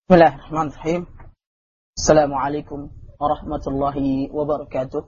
Bismillahirrahmanirrahim. Assalamualaikum warahmatullahi wabarakatuh.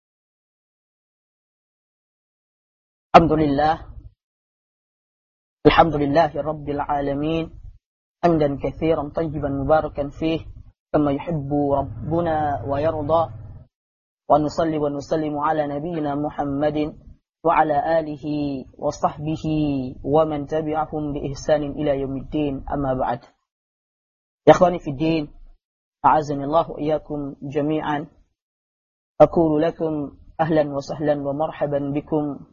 Alhamdulillahi rabbil alamin. Hamdan katsiran tayyiban mubarakan fih kama yuhibbu rabbuna wa yarda. Wa nusalli wa nusallimu ala nabiyyina Muhammadin wa ala alihi wa sahbihi wa man tabi'ahum bi ihsanin ila yaumiddin. Amma ba'd. Ya ikhwani fi din, a'azzani Allah wa iyyakum jami'an. Aqulu lakum ahlan wa sahlan wa marhaban bikum.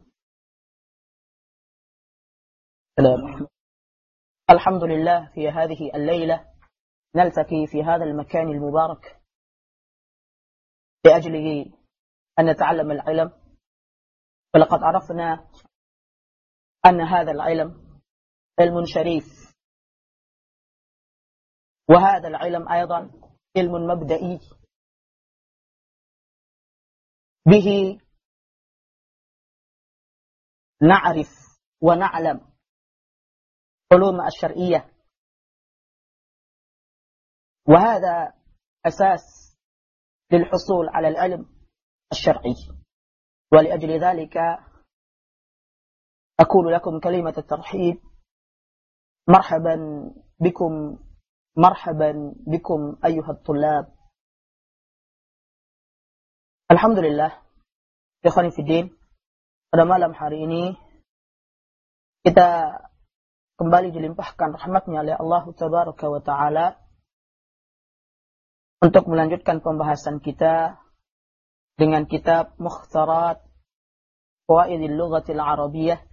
Alhamdulillah fi hadhihi al-laylah naltaqi fi hadha al-makan al-mubarak لأجل أن نتعلم العلم. فلقد عرفنا أن هذا العلم علم شريف، وهذا العلم أيضا علم مبدئي به نعرف ونعلم علوم الشرعية، وهذا أساس للحصول على العلم الشرعي. ولأجل ذلك أقول لكم كلمة الترحيب: مرحبا بكم أيها الطلاب. Alhamdulillah, ikhwani fiddin, pada malam hari ini kita kembali dilimpahkan rahmatnya oleh Allah Tabaraka wa Ta'ala untuk melanjutkan pembahasan kita dengan kitab Mukhtarat Fawaidil Lughatil Arabiyyah,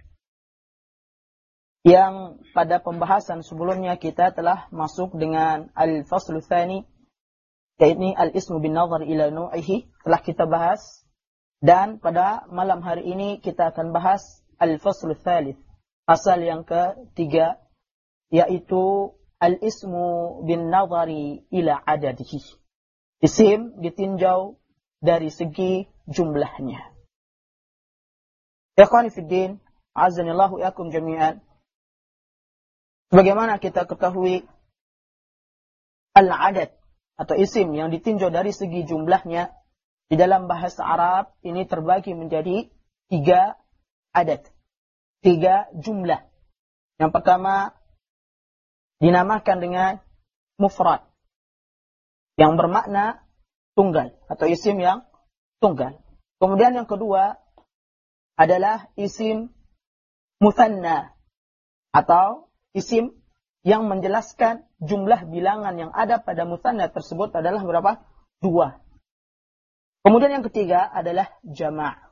yang pada pembahasan sebelumnya kita telah masuk dengan al-faslu tsani, yaitu al-ismu bin nazar ila nu'ihi, telah kita bahas. Dan pada malam hari ini kita akan bahas al-faslu tsalits, pasal yang ketiga, yaitu al-ismu bin nazari ila adadihi, isim ditinjau dari segi jumlahnya. Ikhwani fiddin, azanillahu yakum jami'an. Bagaimana kita ketahui al-adad atau isim yang ditinjau dari segi jumlahnya di dalam bahasa Arab ini terbagi menjadi 3 adad, 3 jumlah. Yang pertama dinamakan dengan mufrad, yang bermakna tunggal atau isim yang tunggal. Kemudian yang kedua adalah isim mutsanna atau isim yang menjelaskan jumlah bilangan yang ada pada mutsanna tersebut adalah berapa? 2. Kemudian yang ketiga adalah jama',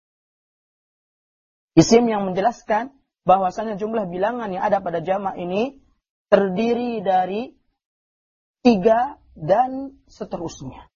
isim yang menjelaskan bahwasanya jumlah bilangan yang ada pada jama' ini terdiri dari 3 dan seterusnya.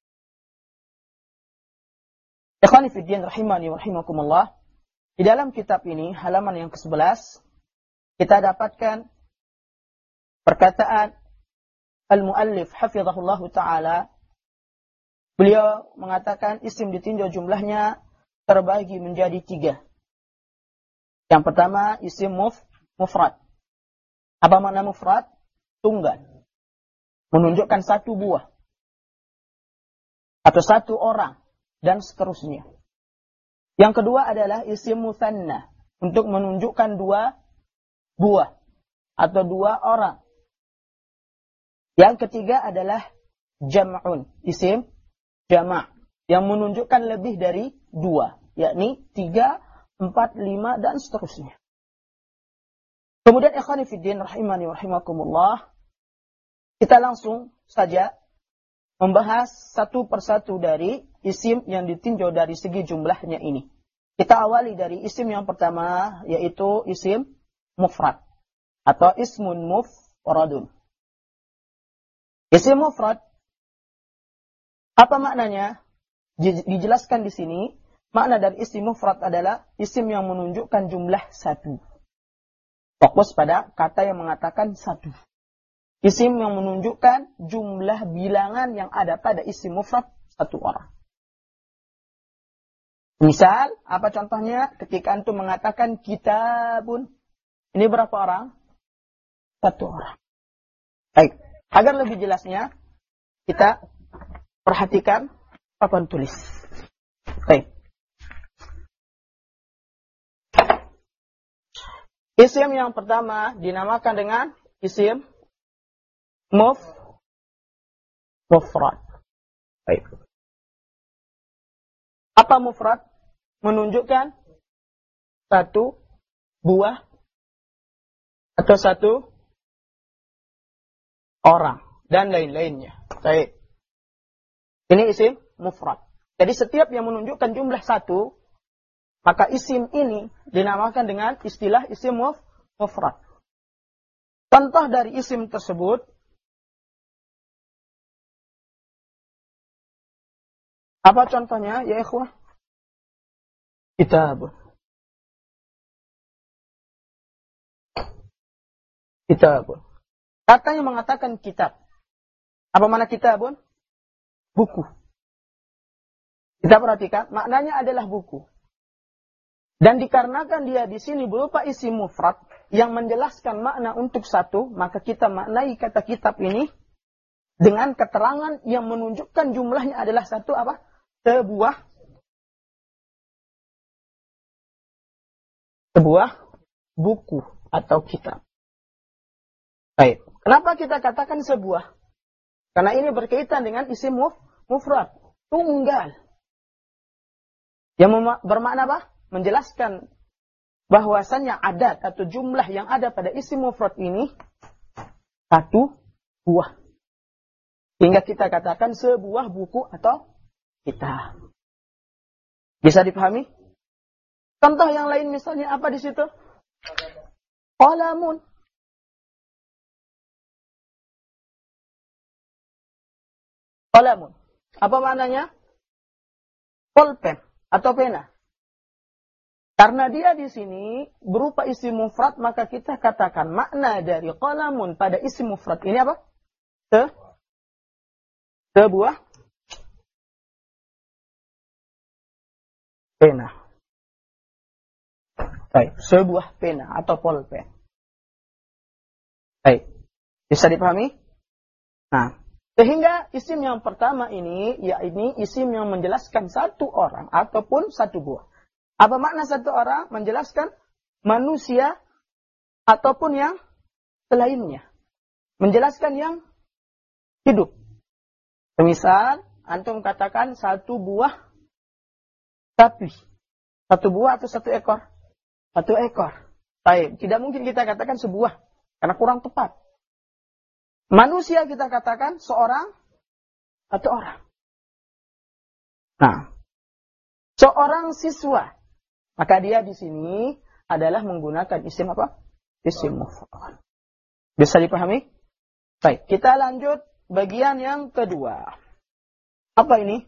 Ikhwani fiddin rahimani wa rahimakumullah, di dalam kitab ini halaman yang ke-11 kita dapatkan perkataan al-muallif hafizahullahu ta'ala. Beliau mengatakan isim ditinjau jumlahnya terbagi menjadi 3. Yang pertama isim mufrad. Apa makna mufrad? Tunggal, menunjukkan 1 buah atau 1 orang dan seterusnya. Yang kedua adalah isim mutsanna, untuk menunjukkan 2 buah atau 2 orang. Yang ketiga adalah jam'un, isim jama', yang menunjukkan lebih dari 2, yakni 3, 4, 5 dan seterusnya. Kemudian ikhwani fiddin rahimani wa rahimakumullah, kita langsung saja membahas satu persatu dari isim yang ditinjau dari segi jumlahnya ini. Kita awali dari isim yang pertama, yaitu isim mufrad atau ismun mufradun. Isim mufrad, apa maknanya? Dijelaskan di sini, makna dari isim mufrad adalah isim yang menunjukkan jumlah 1. Fokus pada kata yang mengatakan 1. Isim yang menunjukkan jumlah bilangan yang ada pada isim mufrad 1 orang. Misal, apa contohnya? Ketika antum mengatakan kitabun, ini berapa orang? 1 orang. Baik. Agar lebih jelasnya, kita perhatikan papan tulis. Baik. Isim yang pertama dinamakan dengan isim mufrad. Baik. Apa mufrad? Menunjukkan satu buah atau satu orang dan lain-lainnya. Baik. Ini isim mufrad. Jadi setiap yang menunjukkan jumlah satu, maka isim ini dinamakan dengan istilah isim mufrad. Contoh dari isim tersebut, apa contohnya ya ikhwah? Kitabun. Katanya mengatakan kitab. Apa makna kitabun? Buku. Kita perhatikan, maknanya adalah buku. Dan dikarenakan dia di sini berupa isim mufrad yang menjelaskan makna untuk satu, maka kita maknai kata kitab ini dengan keterangan yang menunjukkan jumlahnya adalah satu apa? Sebuah buku atau kitab. Baik. Kenapa kita katakan sebuah? Karena ini berkaitan dengan isim mufrad, tunggal. Yang bermakna apa? Menjelaskan bahwasannya adat atau jumlah yang ada pada isim mufrad ini satu buah. Hingga kita katakan sebuah buku atau kitab. Bisa dipahami? Contoh yang lain misalnya apa di situ? Qalamun. Qalamun. Apa maknanya? Pulpen atau pena. Karena dia di sini berupa isim mufrad, maka kita katakan makna dari qalamun pada isim mufrad ini apa? Sebuah pena. Baik, sebuah pena atau pulpen. Baik, bisa dipahami? Nah, sehingga isim yang pertama ini, yakni isim yang menjelaskan satu orang ataupun satu buah. Apa makna satu orang? Menjelaskan manusia ataupun yang selainnya. Menjelaskan yang hidup. Misal, antum katakan satu buah sapi. Satu buah atau satu ekor? Satu ekor. Baik, tidak mungkin kita katakan sebuah, karena kurang tepat. Manusia kita katakan seorang atau orang. Nah, seorang siswa. Maka dia di sini adalah menggunakan isim apa? Isim mufrad. Bisa dipahami? Baik, kita lanjut bagian yang kedua. Apa ini?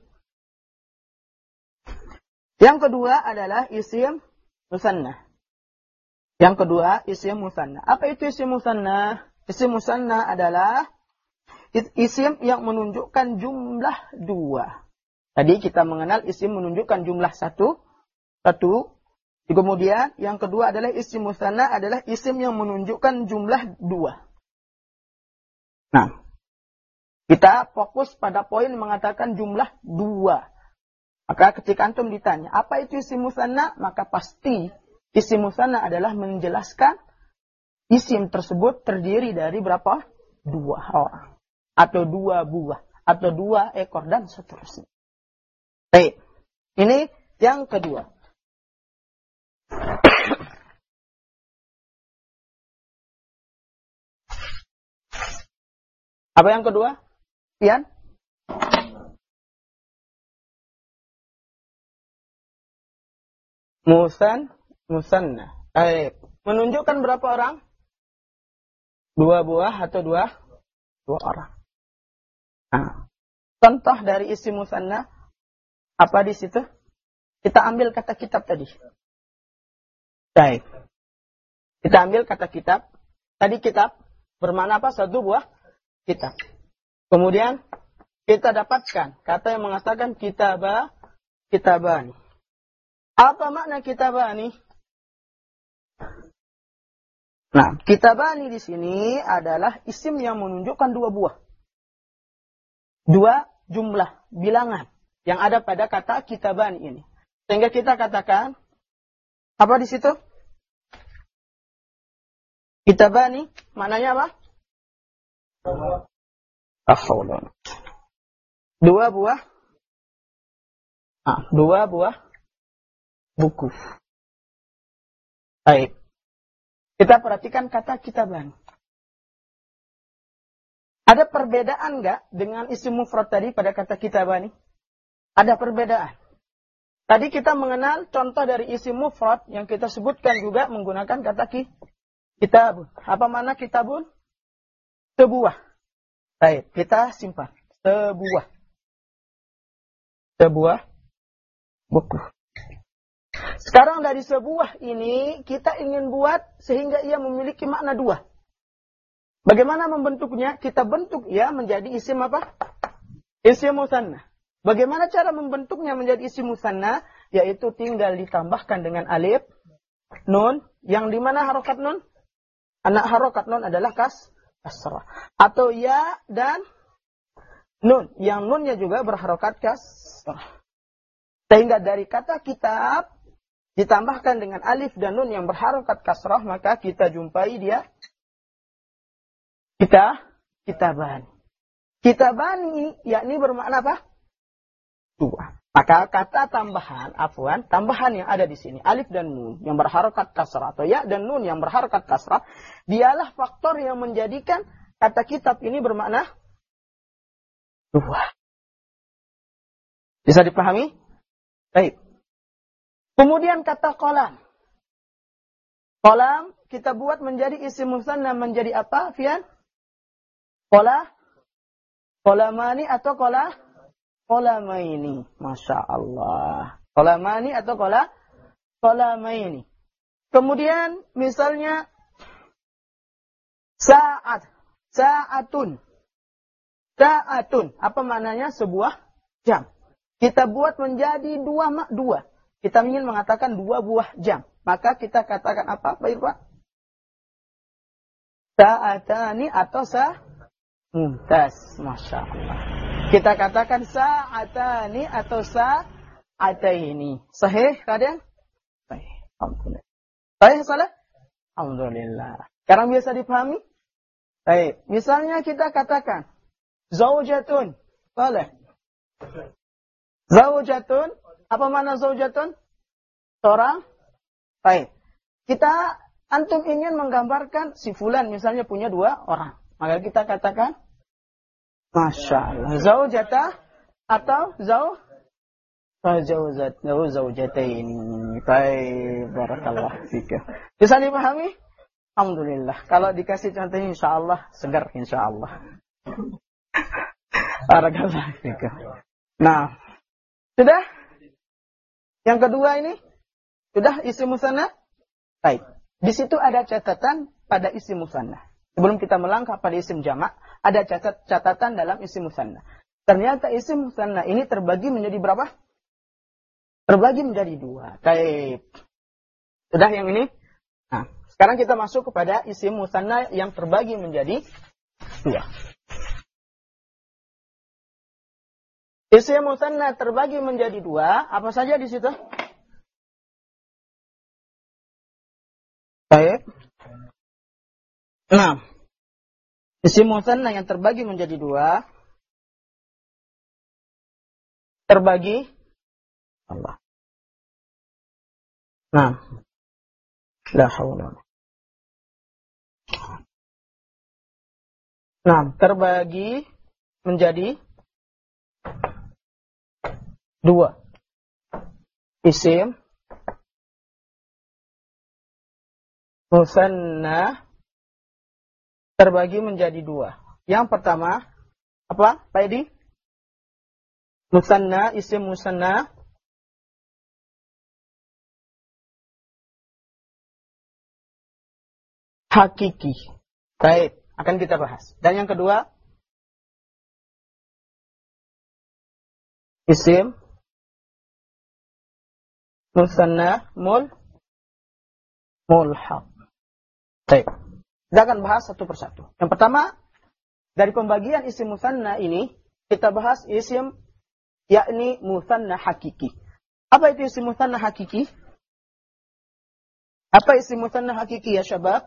Yang kedua adalah isim musanna. Yang kedua isim musanna. Apa itu isim musanna? Isim musanna adalah isim yang menunjukkan jumlah dua. Tadi kita mengenal isim menunjukkan jumlah satu. Kemudian yang kedua adalah isim musanna adalah isim yang menunjukkan jumlah dua. Nah, kita fokus pada poin mengatakan jumlah dua. Maka ketika antum ditanya, apa itu isim musanna? Maka pasti isim musanna adalah menjelaskan isim tersebut terdiri dari berapa? Dua orang. Atau dua buah. Atau dua ekor dan seterusnya. Baik. Ini yang kedua. Apa yang kedua? Ian? Musanna. Baik. Menunjukkan berapa orang? Dua buah atau dua orang. Nah, contoh dari isim musanna apa di situ? Kita ambil kata kitab tadi. Baik. Kita ambil kata kitab. Tadi kitab bermakna apa? Satu buah kitab. Kemudian kita dapatkan kata yang mengatakan kitabani. Apa makna kitabani? Nah, kitabani di sini adalah isim yang menunjukkan dua buah. Dua jumlah, bilangan yang ada pada kata kitabani ini. Sehingga kita katakan, apa di situ? Kitabani, maknanya apa? Dua buah. Dua buah buku. Baik. Kita perhatikan kata kitabani. Ada perbedaan enggak dengan isim mufrad tadi pada kata kitabani? Ada perbedaan. Tadi kita mengenal contoh dari isim mufrad yang kita sebutkan juga menggunakan kata kitabun. Apa makna kitabun? Sebuah. Baik, kita simpan. Sebuah buku. Sekarang dari sebuah ini kita ingin buat sehingga ia memiliki makna dua. Bagaimana membentuknya? Kita bentuk ia menjadi isim apa? Isim musanna. Bagaimana cara membentuknya menjadi isim musanna? Yaitu tinggal ditambahkan dengan alif, nun, yang dimana harokat nun? Anak harokat nun adalah kasrah. Atau ya dan nun, yang nunnya juga berharokat kasrah. Sehingga dari kata kitab ditambahkan dengan alif dan nun yang berharokat kasrah, maka kita jumpai dia kitabani. Kitabani yakni bermakna apa? Dua. Maka kata tambahan yang ada di sini, alif dan nun yang berharokat kasrah atau ya dan nun yang berharokat kasrah, dialah faktor yang menjadikan kata kitab ini bermakna dua. Bisa dipahami? Baik. Kemudian kata kolam. Kolam kita buat menjadi isim musanna menjadi apa, Fian? Kolamani atau kolamaini. Masya Allah. Kolamani atau kolamaini. Kemudian misalnya Sa'atun. Apa maknanya? Sebuah jam. Kita buat menjadi dua. Kita ingin mengatakan dua buah jam. Maka kita katakan apa, Pak Irwan? Sa'atani atau mumtaz. Masya Allah. Kita katakan sa'atani atau sa'ataini. Sahih kalian? Sahih. Alhamdulillah. Sahih salah? Alhamdulillah. Sekarang biasa dipahami? Baik. Misalnya kita katakan zaujatun. Boleh. Zaujatun. Apa makna zaujatun? Seorang. Baik. Antum ingin menggambarkan si fulan misalnya punya dua orang. Maka kita katakan Masya Allah. Zaujatah atau zaujataini. Baik, barakallah fika. Bisa dipahami? Alhamdulillah. Kalau dikasih contohnya insyaallah segar insyaallah. Barakallah fika. Nah, sudah? Yang kedua ini sudah isim musanna? Baik. Di situ ada catatan pada isim musanna. Sebelum kita melangkah pada isim jamak, ada catatan dalam isim musanna. Ternyata isim musanna ini terbagi menjadi berapa? Terbagi menjadi dua. Baik. Sudah yang ini? Nah, sekarang kita masuk kepada isim musanna yang terbagi menjadi dua. Isim musanna terbagi menjadi dua. Apa saja di situ? Baik. Nah, isim musanna yang terbagi menjadi dua, terbagi Allah. Nah, la haula. Nah, terbagi menjadi dua. Isim musanna terbagi menjadi dua. Yang pertama, apa, Pak Edi? Musanna, isim musanna. Hakiki. Baik, akan kita bahas. Dan yang kedua, isim musanna mulhaq. Baik. Kita akan bahas satu persatu. Yang pertama, dari pembagian isim musanna ini, kita bahas isim, yakni musanna hakiki. Apa itu isim musanna hakiki? Apa isim musanna hakiki ya syabab?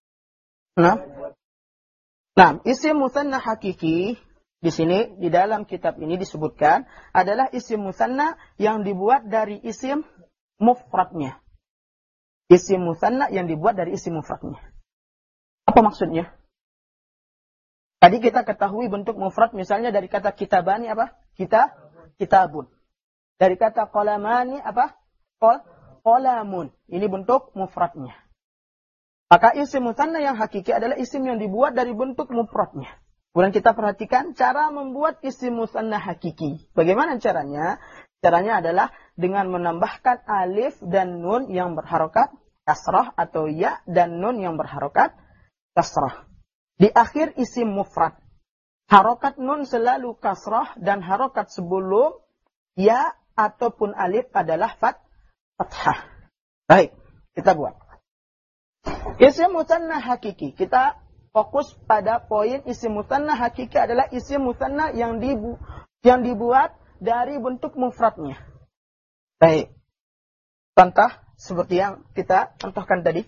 Nah, isim musanna hakiki di sini di dalam kitab ini disebutkan adalah isim musanna yang dibuat dari isim mufradnya. Isim musanna yang dibuat dari isim mufradnya. Apa maksudnya? Tadi kita ketahui bentuk mufrad misalnya dari kata kitabani apa? Kitabun. Dari kata qalamani apa? Qalamun. Ini bentuk mufradnya. Maka isim musanna yang hakiki adalah isim yang dibuat dari bentuk mufradnya. Kemudian kita perhatikan cara membuat isim musanna hakiki. Bagaimana caranya? Caranya adalah dengan menambahkan alif dan nun yang berharokat kasrah atau ya dan nun yang berharokat kasrah. Di akhir isim mufrad. Harokat nun selalu kasrah dan harokat sebelum ya ataupun alif adalah fathah. Baik, kita buat. Isim musanna hakiki. Kita fokus pada poin isim musanna hakiki adalah isim musanna yang dibuat dari bentuk mufradnya. Baik. Contoh seperti yang kita contohkan tadi.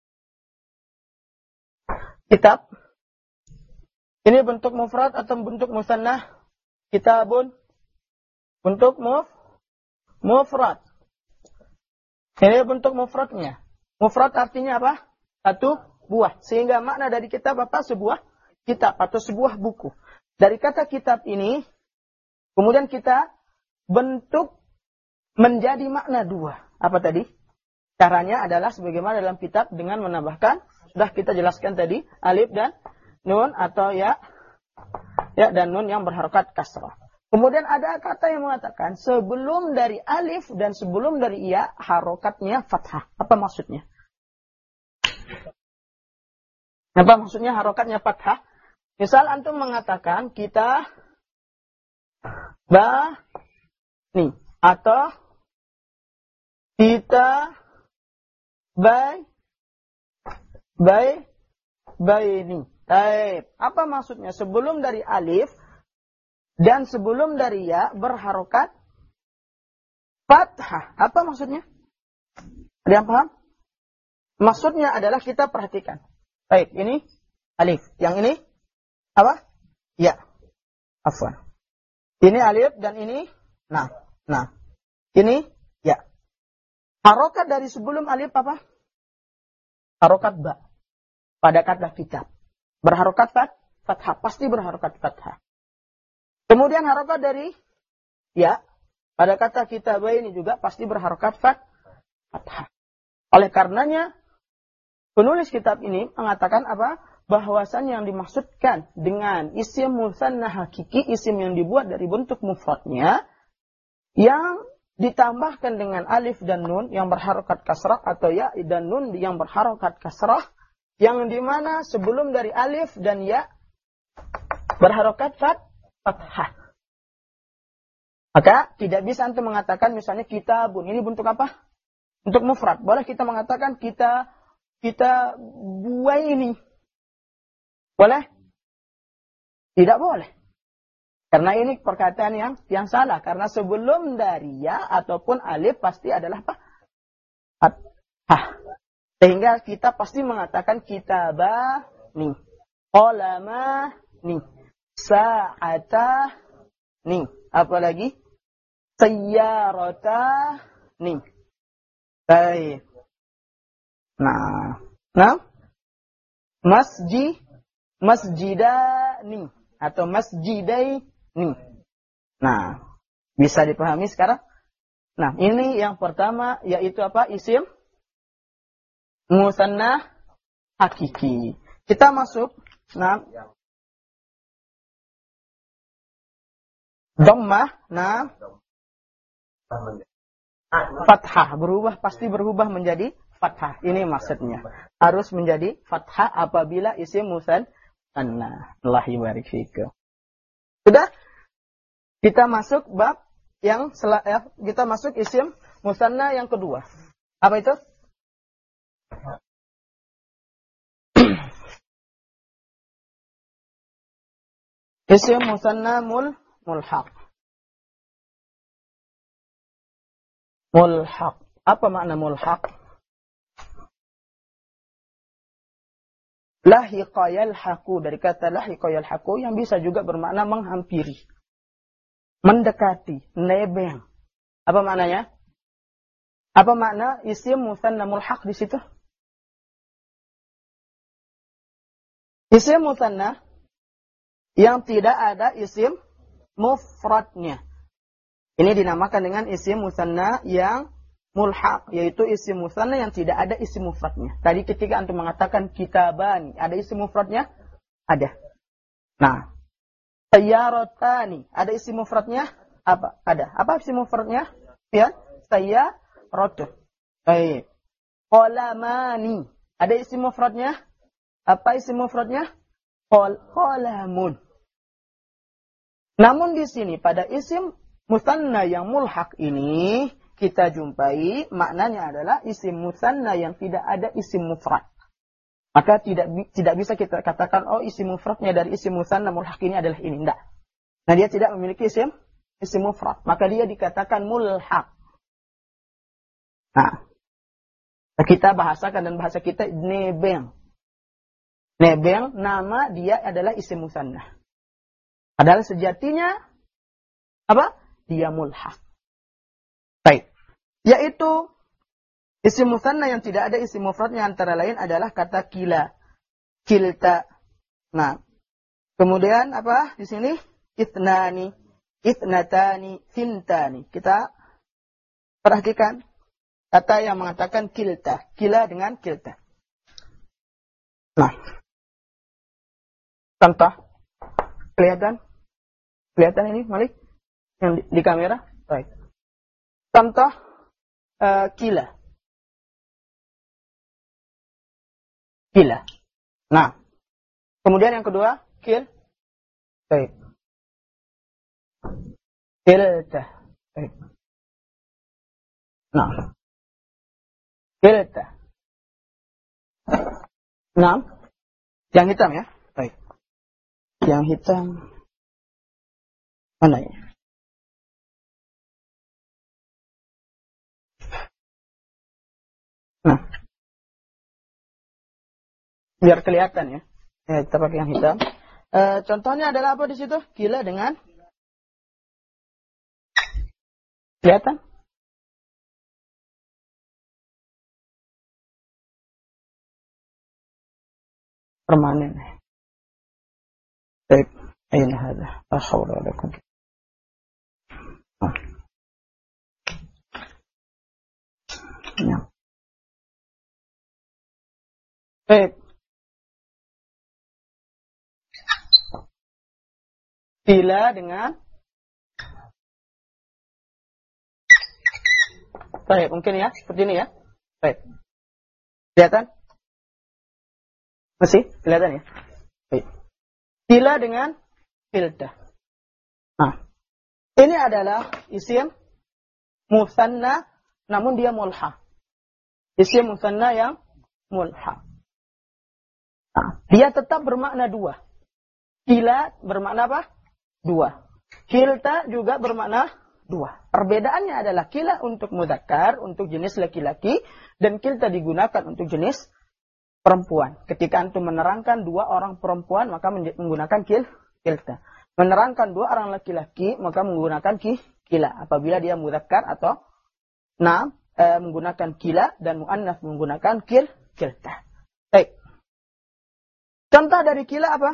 Kitab. Ini bentuk mufrad atau bentuk musanna? Kitabun. Bentuk mufrad. Ini bentuk mufradnya. Mufrad artinya apa? Satu buah. Sehingga makna dari kitab apa? Sebuah kitab atau sebuah buku. Dari kata kitab ini, kemudian kita bentuk menjadi makna dua. Apa tadi? Caranya adalah sebagaimana dalam kitab dengan menambahkan, sudah kita jelaskan tadi, alif dan nun atau ya dan nun yang berharokat kasrah. Kemudian ada kata yang mengatakan sebelum dari alif dan sebelum dari ya harokatnya fathah. Apa maksudnya? Apa maksudnya harokatnya fathah? Misal antum mengatakan kita nih atau kita ini. Baik. Apa maksudnya? Sebelum dari alif dan sebelum dari ya berharokat fathah. Apa maksudnya? Ada yang paham? Maksudnya adalah kita perhatikan. Baik, ini alif. Yang ini apa? Ya. Afwan. Ini alif dan ini nah. Ini ya. Harokat dari sebelum alif apa? Harokat ba. Pada kata kitab. Berharokat fathah. Pasti berharokat fathah. Kemudian harokat dari ya. Pada kata kitab ini juga pasti berharokat fathah. Oleh karenanya, penulis kitab ini mengatakan apa? Bahwasannya yang dimaksudkan dengan isim musanna hakiki, isim yang dibuat dari bentuk mufradnya, yang ditambahkan dengan alif dan nun yang berharokat kasrah atau ya dan nun yang berharokat kasrah, yang dimana sebelum dari alif dan ya berharokat fathah. Maka tidak bisa antum mengatakan misalnya kitabun. Ini bentuk apa? Bentuk mufrad. Boleh kita mengatakan kita buai ini. Boleh? Tidak boleh. Karena ini perkataan yang salah. Karena sebelum dari ya ataupun alif pasti adalah apa? Fathah. Sehingga kita pasti mengatakan kitabah nih. Qalamah nih. Sa'atah nih. Apalagi? Sayyarata nih. Baik. Nah. Masjidani atau masjidaini. Nah, bisa dipahami sekarang? Nah, ini yang pertama yaitu apa? Isim musanna hakiki. Kita masuk dhammah, fathah pasti berubah menjadi fathah. Ini maksudnya. Harus menjadi fathah apabila isim musanna. Allah barik fikum. Sudah? Kita masuk bab yang kita masuk isim musanna yang kedua. Apa itu? Isim musanna mulhaq. Mulhaq. Apa makna mulhaq? Lahiqa yalhaqu, dari kata lahiqa yalhaqu yang bisa juga bermakna menghampiri, mendekati, nebeng. Apa maknanya? Apa makna isim musanna mulhaq di situ? Isim musanna yang tidak ada isim mufradnya. Ini dinamakan dengan isim musanna yang mulhaq, yaitu isim musanna yang tidak ada isim mufradnya. Tadi ketika antum mengatakan kitabani, ada isim mufradnya? Ada. Nah, sayyaratani, ada isim mufradnya? Apa? Ada. Apa isim mufradnya? Ya, sayyaratu. Baik. Qalamani, ada isim mufradnya? Apa isim mufradnya? Qalamun. Namun di sini pada isim musanna yang mulhaq ini kita jumpai maknanya adalah isim musanna yang tidak ada isim mufrad. Maka tidak bisa kita katakan oh isim mufradnya dari isim musanna mulhaq ini adalah ini. Tidak. Nah, dia tidak memiliki isim mufrad, maka dia dikatakan mulhaq. Nah, kita bahasakan dan bahasa kita nebeng. Nebeng, nama dia adalah isim musanna. Padahal sejatinya apa? Dia mulhaq. Baik. Yaitu isim musanna yang tidak ada isim mufradnya antara lain adalah kata kila, kilta. Nah, kemudian apa di sini? Itnani, itnatani, fintani. Kita perhatikan kata yang mengatakan kilta, kila dengan kilta. Nah, contoh, kelihatan ini Malik yang di kamera? Baik. Contoh kila. Nah, kemudian yang kedua baik. Kilta. Baik. Nah, kilta. Nah, yang hitam ya. Baik. Yang hitam mana ya? Nah, biar kelihatan ya. Kita pakai yang hitam. Contohnya adalah apa di situ? Kila dengan kelihatan? Permanen. Baik. Aina hada. La haula wala quwwata. Ya. Baik. Kila dengan baik, mungkin ya, seperti ini ya. Baik. Kelihatan? Masih? Kelihatan ya? Baik. Kila dengan kilta. Nah, ini adalah isim musanna namun dia mulhaq. Isim musanna yang mulhaq. Nah, dia tetap bermakna dua. Kila bermakna apa? Dua. Kilta juga bermakna dua. Perbedaannya adalah kila untuk mudzakkar, untuk jenis laki-laki, dan kilta digunakan untuk jenis perempuan. Ketika antum menerangkan dua orang perempuan, maka menggunakan kilta. Menerangkan dua orang laki-laki, maka menggunakan kila. Apabila dia mudzakkar atau menggunakan kila, dan muannats menggunakan kilta. Baik. Contoh dari kila apa?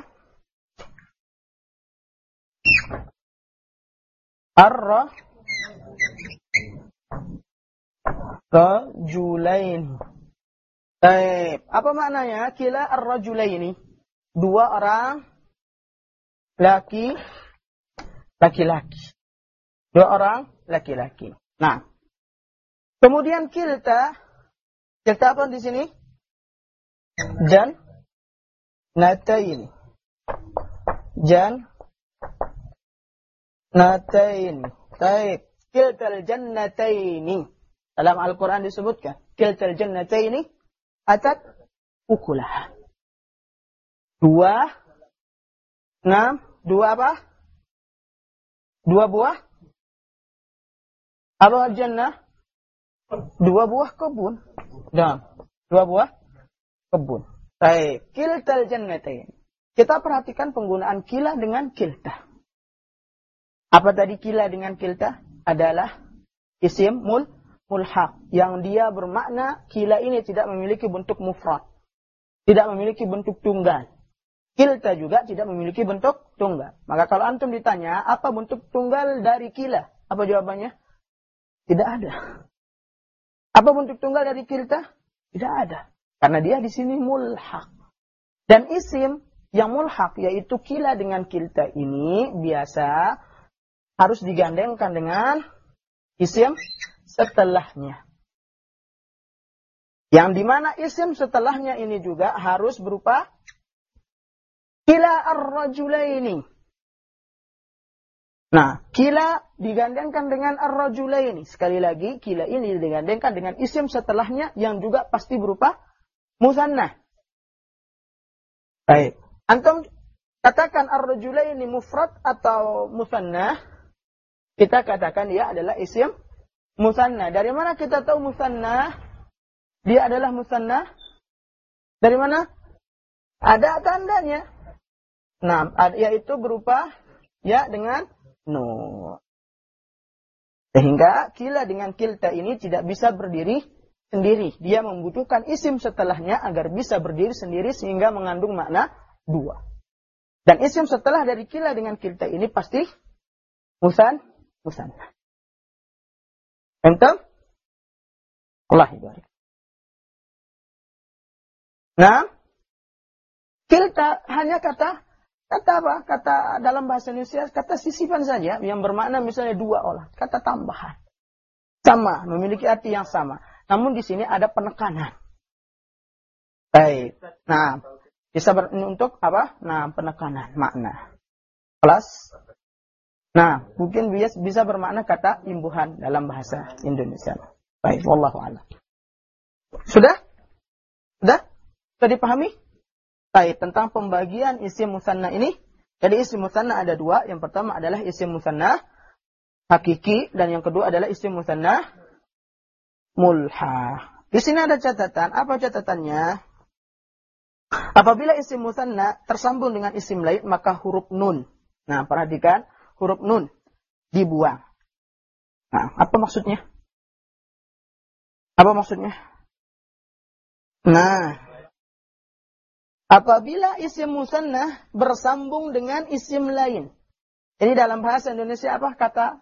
Ar-rajulain. Baik. Apa maknanya? Kila ar-rajulaini. Dua orang laki-laki. Dua orang laki-laki. Nah. Kemudian kilta apa di sini? Nataini. Baik. Kiltal jannataini. Dalam Al-Quran disebutkan. Kiltal jannataini atat ukulah. Dua apa? Dua buah? Apa jannah? Dua buah kebun. Dan dua buah kebun. Baik, kiltal jannatain. Kita perhatikan penggunaan kila dengan kilta. Apa tadi kila dengan kilta? Adalah isim mulhaq. Yang dia bermakna kila ini tidak memiliki bentuk mufrad. Tidak memiliki bentuk tunggal. Kilta juga tidak memiliki bentuk tunggal. Maka kalau antum ditanya, apa bentuk tunggal dari kila? Apa jawabannya? Tidak ada. Apa bentuk tunggal dari kilta? Tidak ada. Karena dia di sini mulhaq. Dan isim yang mulhaq, yaitu kila dengan kilta ini, biasa harus digandengkan dengan isim setelahnya. Yang dimana isim setelahnya ini juga harus berupa kila ar-rajulaini. Nah, kila digandengkan dengan ar-rajulaini. Sekali lagi, kila ini digandengkan dengan isim setelahnya yang juga pasti berupa musanna. Baik. Antum katakan ar-rajulaini mufrad atau musanna? Kita katakan dia adalah isim musanna. Dari mana kita tahu musanna? Dia adalah musanna? Dari mana? Ada tandanya. Nah, yaitu berupa ya dengan nun. Sehingga kila dengan kilta ini tidak bisa berdiri sendiri. Dia membutuhkan isim setelahnya agar bisa berdiri sendiri sehingga mengandung makna dua. Dan isim setelah dari kila dengan kilta ini pasti musanna. Entah? Allah ibarik. Nah, kilta hanya kata apa? Kata dalam bahasa Indonesia, kata sisipan saja yang bermakna misalnya dua olah. Kata tambahan. Sama, memiliki arti yang sama. Namun di sini ada penekanan. Baik. Nah, bisa untuk apa? Nah, penekanan makna. Plus. Nah, mungkin bisa bermakna kata imbuhan dalam bahasa Indonesia. Baik, wallahu a'lam. Sudah? Sudah dipahami? Baik, tentang pembagian isim musanna ini. Jadi isim musanna ada dua. Yang pertama adalah isim musanna hakiki. Dan yang kedua adalah isim musanna mulhaq. Di sini ada catatan. Apa catatannya? Apabila isim musanna tersambung dengan isim lain, maka huruf nun. Nah, perhatikan. Huruf nun dibuang. Nah, apa maksudnya? Apa maksudnya? Nah, apabila isim musanna bersambung dengan isim lain. Jadi dalam bahasa Indonesia apa kata?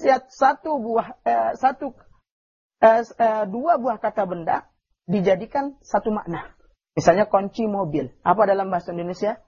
Dua buah kata benda dijadikan satu makna. Misalnya kunci mobil. Apa dalam bahasa Indonesia?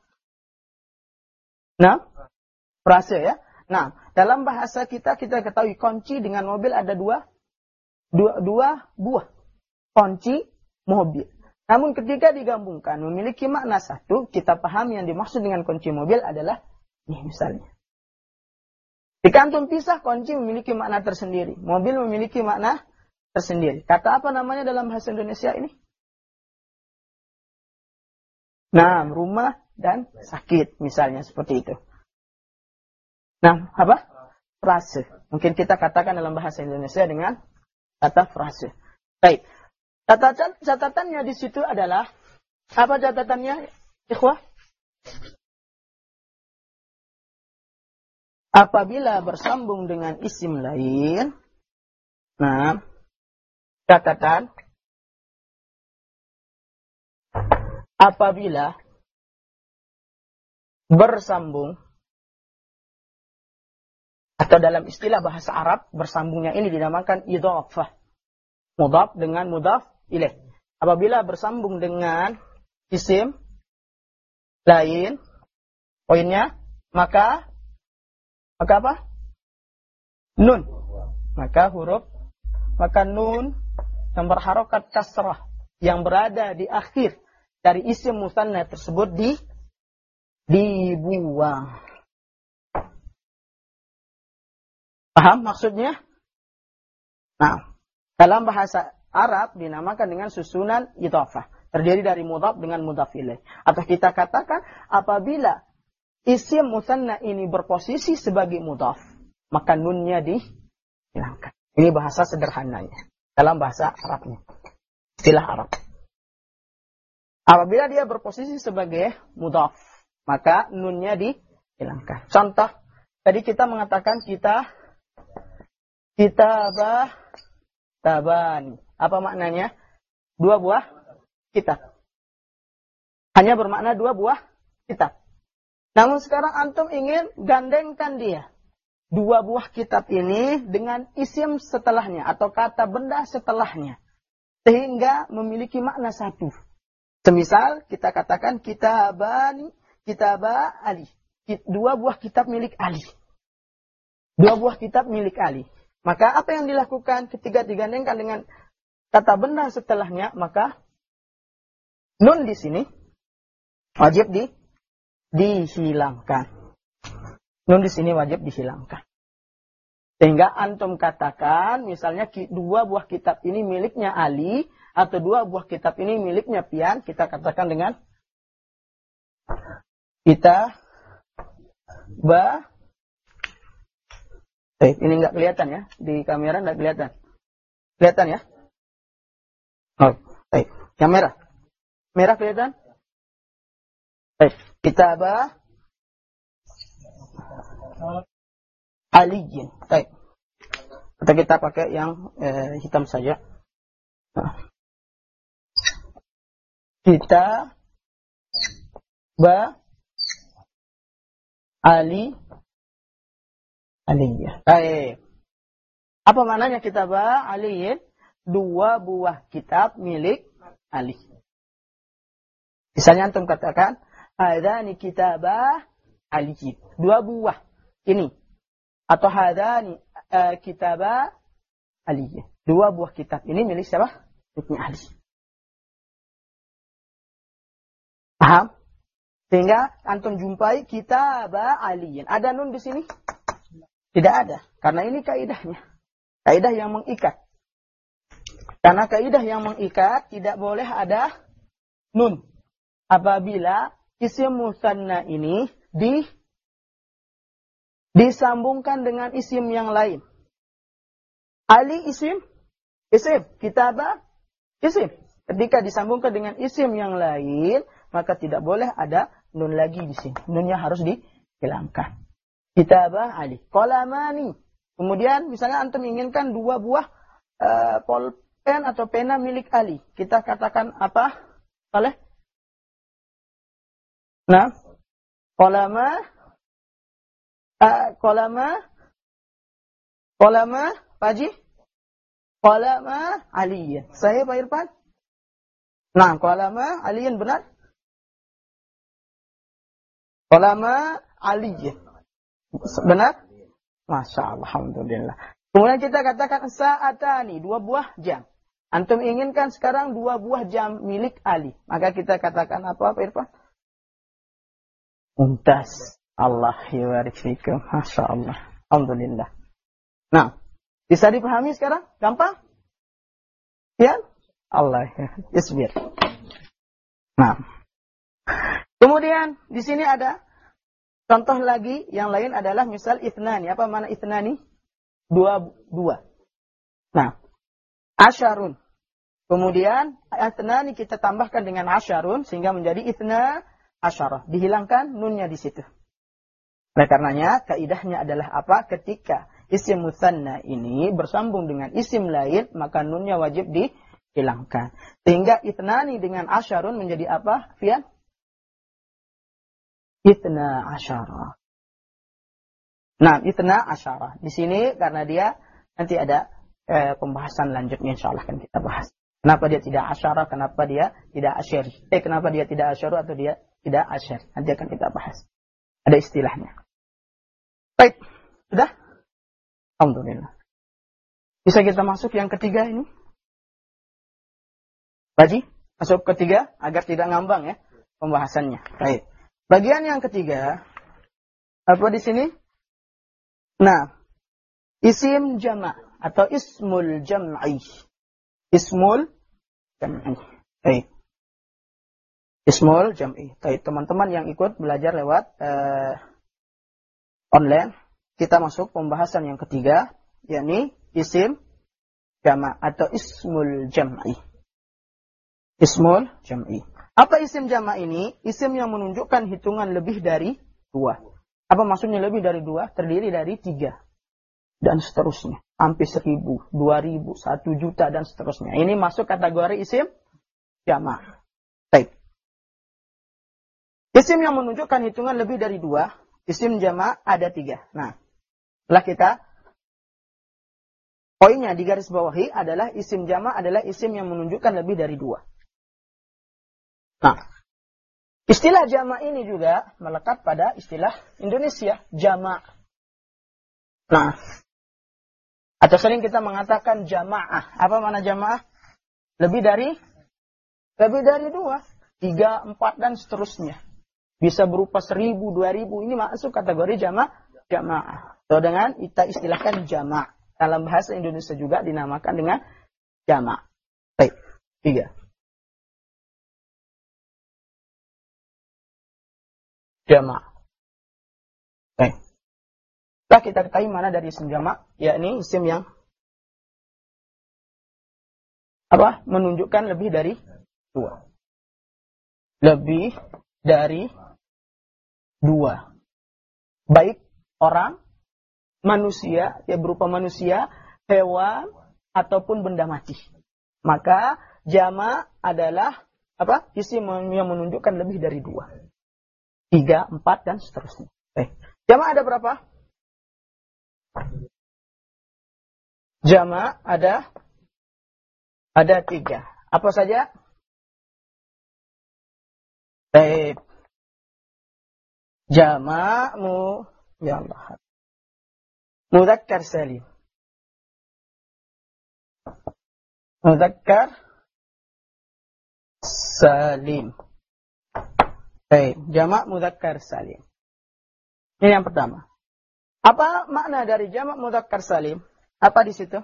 Nah, frase ya. Nah, dalam bahasa kita ketahui kunci dengan mobil ada dua buah. Kunci mobil. Namun ketika digabungkan memiliki makna satu, kita paham yang dimaksud dengan kunci mobil adalah nih misalnya. Jika antum pisah, kunci memiliki makna tersendiri. Mobil memiliki makna tersendiri. Kata apa namanya dalam bahasa Indonesia ini? Nah, rumah dan sakit misalnya seperti itu. Nah, apa? Frase. Mungkin kita katakan dalam bahasa Indonesia dengan kata frase. Baik. Catatannya di situ adalah apa catatannya, ikhwah? Apabila bersambung dengan isim lain, nah, catatan apabila bersambung atau dalam istilah bahasa Arab bersambungnya ini dinamakan idhafah. Mudhaf dengan mudhaf ilaih. Apabila bersambung dengan isim lain, poinnya maka apa? Nun. Maka nun yang berharokat kasrah yang berada di akhir dari isim musanna tersebut dibuang. Paham maksudnya? Nah, dalam bahasa Arab dinamakan dengan susunan idhafah. Terdiri dari mudhaf dengan mudhaf ilaih. Atau kita katakan apabila isim musanna ini berposisi sebagai mudhaf, maka nunnya dihilangkan. Ini bahasa sederhananya dalam bahasa Arabnya, istilah Arab. Apabila dia berposisi sebagai mudhaf, maka nunnya dihilangkan. Contoh, tadi kita mengatakan kitabah tabani. Apa maknanya? 2 buah kitab. Hanya bermakna 2 buah kitab. Namun sekarang antum ingin gandengkan dia. 2 buah kitab ini dengan isim setelahnya atau kata benda setelahnya. Sehingga memiliki makna satu. Semisal kita katakan kitabah Ali. 2 buah kitab milik Ali. 2 buah kitab milik Ali. Maka apa yang dilakukan ketika digandengkan dengan kata benda setelahnya, maka nun di sini wajib dihilangkan. Nun di sini wajib dihilangkan. Sehingga antum katakan misalnya 2 buah kitab ini miliknya Ali atau 2 buah kitab ini miliknya Pian, kita katakan dengan ini enggak kelihatan ya, di kamera enggak kelihatan. Kelihatan ya? Oh, baik. Yang merah. Merah kelihatan? Baik. Kitabah Aliyin. Baik. Atau kita pakai yang hitam saja. Nah. Kitabah Aliyah. Baik. Apa maknanya kitabah Aliyin? 2 buah kitab milik Ali. Misalnya antum katakan, hadani kitabah Aliyin. 2 buah ini. Atau hadani kitabah Aliyin. 2 buah kitab ini milik siapa? Miliknya Ali. Paham? Sehingga antum jumpai kitabah Aliyin. Ada nun di sini? Tidak ada. Karena ini kaidahnya. Kaidah yang mengikat. Karena kaidah yang mengikat tidak boleh ada nun. Apabila isim musanna ini disambungkan dengan isim yang lain. Ali isim. Kitabah isim. Ketika disambungkan dengan isim yang lain, maka tidak boleh ada nun lagi di sini. Nunnya harus dihilangkan. Kitabah Ali. Qalamani. Kemudian misalnya antum inginkan 2 buah pulpen atau pena milik Ali. Kita katakan apa? Boleh? Nah, qalama Paji? Qalama Aliyin. Sahih Pak Irfan? Nah, qalama Aliyin benar? Qalama Aliyin. Benar? Masya Allah, alhamdulillah. Kemudian kita katakan sa'atani, 2 buah jam. Antum inginkan sekarang 2 buah jam milik Ali. Maka kita katakan apa Pak Irfan? Mumtaz. Allah yubarik fikum. Masya Allah. Alhamdulillah. Nah, bisa dipahami sekarang? Gampang? Ya? Allah ya. Isbir. Nah. Kemudian di sini ada contoh lagi yang lain adalah misal ithnani. Apa makna ithnani? 2. Nah, asyarun. Kemudian ithnani kita tambahkan dengan asyarun sehingga menjadi ithna asyarah. Dihilangkan nunnya di situ. Oleh karenanya kaidahnya adalah apa? Ketika isim musanna ini bersambung dengan isim lain, maka nunnya wajib dihilangkan. Sehingga ithnani dengan asyarun menjadi apa? Fian? Ithna asyara. Nah, ithna asyara. Di sini karena dia nanti ada pembahasan lanjutnya insyaallah akan kita bahas. Kenapa dia tidak asyara, kenapa dia tidak asyari. Kenapa dia tidak asyaru atau dia tidak asyari. Nanti akan kita bahas. Ada istilahnya. Baik, sudah? Alhamdulillah. Bisa kita masuk yang ketiga ini? Baji, masuk ketiga agar tidak ngambang ya pembahasannya. Baik. Bagian yang ketiga, apa di sini? Nah, isim jama' atau ismul jam'i. Ismul jam'i. Baik. Ismul jam'i. Teman-teman yang ikut belajar lewat online, kita masuk pembahasan yang ketiga, yakni isim jama' atau ismul jam'i. Ismul jam'i. Apa isim jama' ini? Isim yang menunjukkan hitungan lebih dari 2. Apa maksudnya lebih dari 2? Terdiri dari 3. Dan seterusnya. Hampir 1000, 2000, 1 juta, dan seterusnya. Ini masuk kategori isim jama'. Baik. Isim yang menunjukkan hitungan lebih dari 2, isim jama' ada 3. Nah, setelah kita, poinnya di garis bawahi adalah isim jama' adalah isim yang menunjukkan lebih dari 2. Nah, istilah jama' ini juga melekat pada istilah Indonesia, jama'. Nah, atau sering kita mengatakan jama'ah. Apa makna jama'ah? Lebih dari 2, 3, 4, dan seterusnya. Bisa berupa 1000, 2000. Ini masuk kategori jama'ah. Atau dengan kita istilahkan jama'. Dalam bahasa Indonesia juga dinamakan dengan jama'. Baik, 3. Jama'. Baik. Setelah kita ketahui mana dari isim jama', yakni isim yang menunjukkan lebih dari 2. Lebih dari 2. Baik orang, manusia, ya berupa manusia, hewan, ataupun benda mati. Maka jama' adalah isim yang menunjukkan lebih dari 2. 3, 4, dan seterusnya. Jama' ada berapa? Jama' ada 3. Apa saja? Baik. Jama' mudzakkar salim. Mudzakkar salim. Baik, jama' mudzakkar salim. Ini yang pertama. Apa makna dari jama' mudzakkar salim? Apa di situ?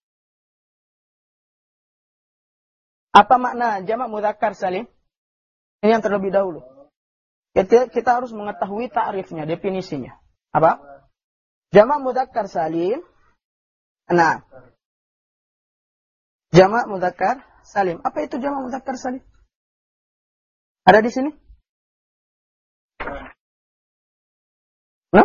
Apa makna jama' mudzakkar salim? Ini yang terlebih dahulu. Kita harus mengetahui ta'rifnya, definisinya. Apa? Jama' mudzakkar salim. Nah, jama' mudzakkar salim. Apa itu jama' mudzakkar salim? Ada di sini? Nah?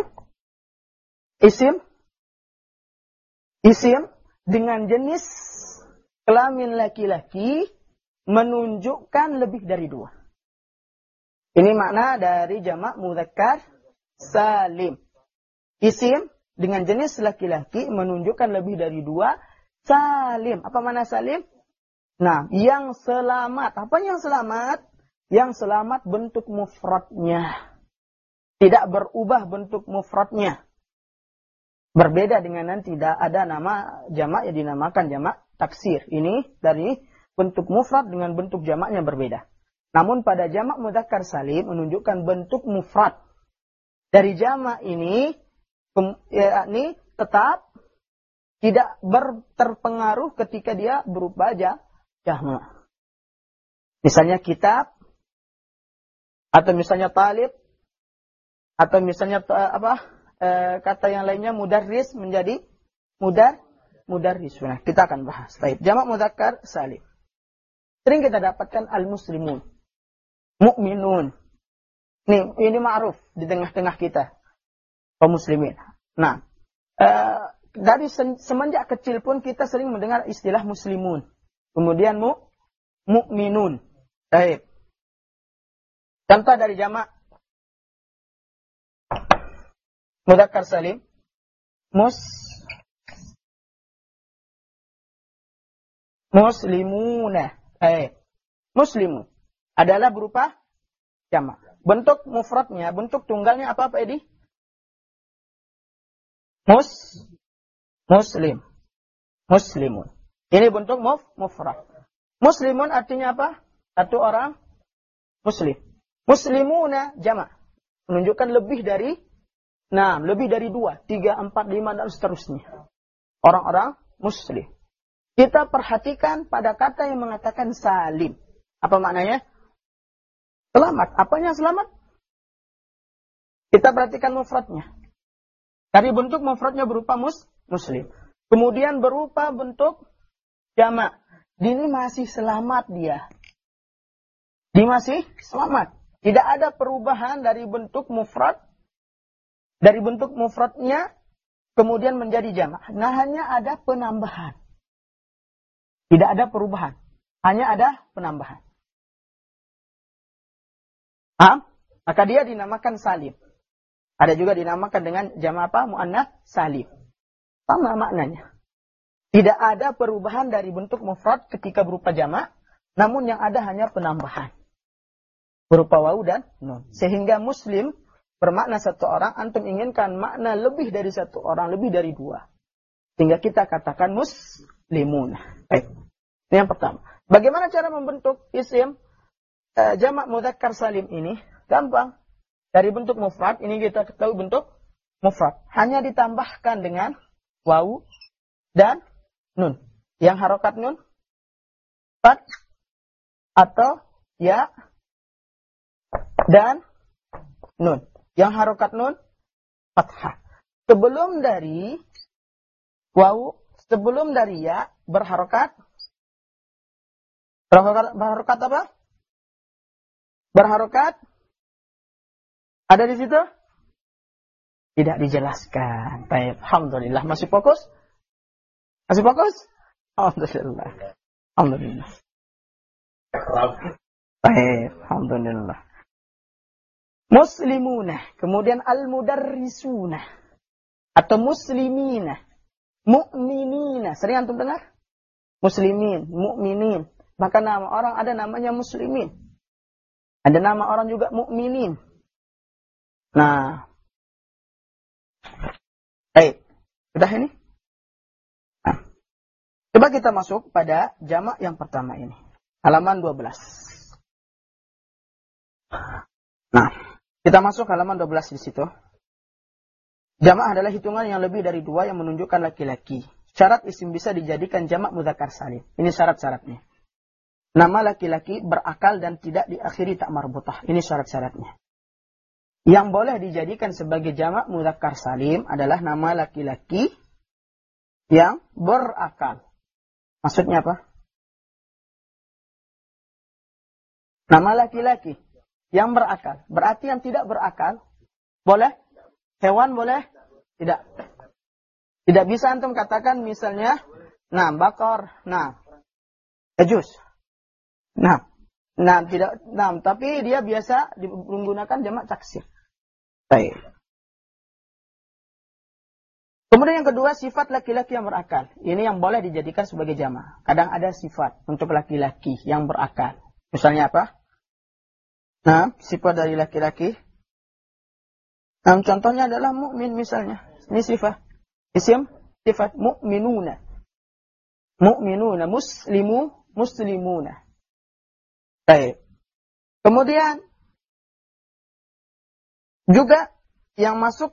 Isim dengan jenis kelamin laki-laki menunjukkan lebih dari 2. Ini makna dari jama' mudzakkar salim. Isim dengan jenis laki-laki menunjukkan lebih dari 2. Salim. Apa makna salim? Nah, yang selamat. Apa yang selamat? Yang selamat bentuk mufradnya. Tidak berubah bentuk mufradnya. Berbeda dengan nanti tidak ada nama jamak yang dinamakan jamak taksir. Ini dari bentuk mufrad dengan bentuk jamaknya berbeda. Namun pada jamak mudzakkar salim menunjukkan bentuk mufrad. Dari jamak ini yakni tetap tidak terpengaruh ketika dia berupa jamak. Misalnya kitab, atau misalnya talib, atau misalnya kata yang lainnya mudarris menjadi mudarris. Nah, kita akan bahas. Baik, jamak mudzakkar salim. Sering kita dapatkan al-muslimun, mu'minun. Ini ma'ruf di tengah-tengah kita, kaum muslimin. Nah, dari semenjak kecil pun kita sering mendengar istilah muslimun. Kemudian mu'minun. Baik. Contoh dari jamak mudzakkar salim, muslimuna. Muslimun adalah berupa jamak. Bentuk mufradnya, bentuk tunggalnya apa Edi? Muslim. Muslimun. Ini bentuk mufrad. Muslimun artinya apa? Satu orang muslim. Muslimuna jamak. Menunjukkan lebih dari 2, 3, 4, 5, dan seterusnya. Orang-orang muslim. Kita perhatikan pada kata yang mengatakan salim. Apa maknanya? Selamat. Apanya selamat? Kita perhatikan mufradnya. Dari bentuk mufradnya berupa muslim. Kemudian berupa bentuk jamak. Ini masih selamat dia. Dia masih selamat. Tidak ada perubahan dari bentuk mufrad. Dari bentuk mufradnya kemudian menjadi jamak. Nah, hanya ada penambahan. Tidak ada perubahan. Hanya ada penambahan. Maka dia dinamakan salim. Ada juga dinamakan dengan jamak apa? Muannats salim. Sama maknanya. Tidak ada perubahan dari bentuk mufrad ketika berupa jamak, namun yang ada hanya penambahan. Berupa wawu dan nun. Sehingga muslim bermakna satu orang, antum inginkan makna lebih dari satu orang, lebih dari dua. Sehingga kita katakan muslimun. Baik. Ini yang pertama. Bagaimana cara membentuk isim jamak mudzakkar salim ini? Gampang. Dari bentuk mufrad, ini kita ketahui bentuk mufrad. Hanya ditambahkan dengan wawu dan nun. Yang harokat nun, fat, atau ya, dan nun. Yang harokat nun, fathah. Sebelum dari wawu, sebelum dari ya, berharokat apa? Berharokat ada di situ? Tidak dijelaskan. Baik, alhamdulillah. Masih fokus? Masih fokus? Alhamdulillah. Alhamdulillah. Baik, alhamdulillah. Muslimuna, kemudian al-mudarrisuna atau muslimina, mu'minina. Sering antum dengar? Muslimin, mu'minin. Maka nama orang ada namanya muslimin. Ada nama orang juga mu'minin. Nah, baik, sudah ini. Nah, coba kita masuk pada jamak yang pertama ini, halaman 12. Nah, kita masuk halaman 12 di situ. Jamak adalah hitungan yang lebih dari dua yang menunjukkan laki-laki. Syarat isim bisa dijadikan jamak mudzakkar salim. Ini syarat-syaratnya. Nama laki-laki berakal dan tidak diakhiri tak marbutah. Ini syarat-syaratnya. Yang boleh dijadikan sebagai jamak mudzakkar salim adalah nama laki-laki yang berakal. Maksudnya apa? Nama laki-laki yang berakal. Berarti yang tidak berakal boleh? Hewan boleh? Tidak. Tidak bisa antum katakan misalnya, nah bakor, nah ejus. Nah, tidak, tapi dia biasa menggunakan jamak taksir. Baik. Kemudian yang kedua, sifat laki-laki yang berakal. Ini yang boleh dijadikan sebagai jamak. Kadang ada sifat untuk laki-laki yang berakal. Misalnya apa? Nah, sifat dari laki-laki. Nah, contohnya adalah mukmin misalnya. Ini sifat. Isim, sifat mu'minuna. Mu'minuna, muslimuna. Baik. Kemudian juga yang masuk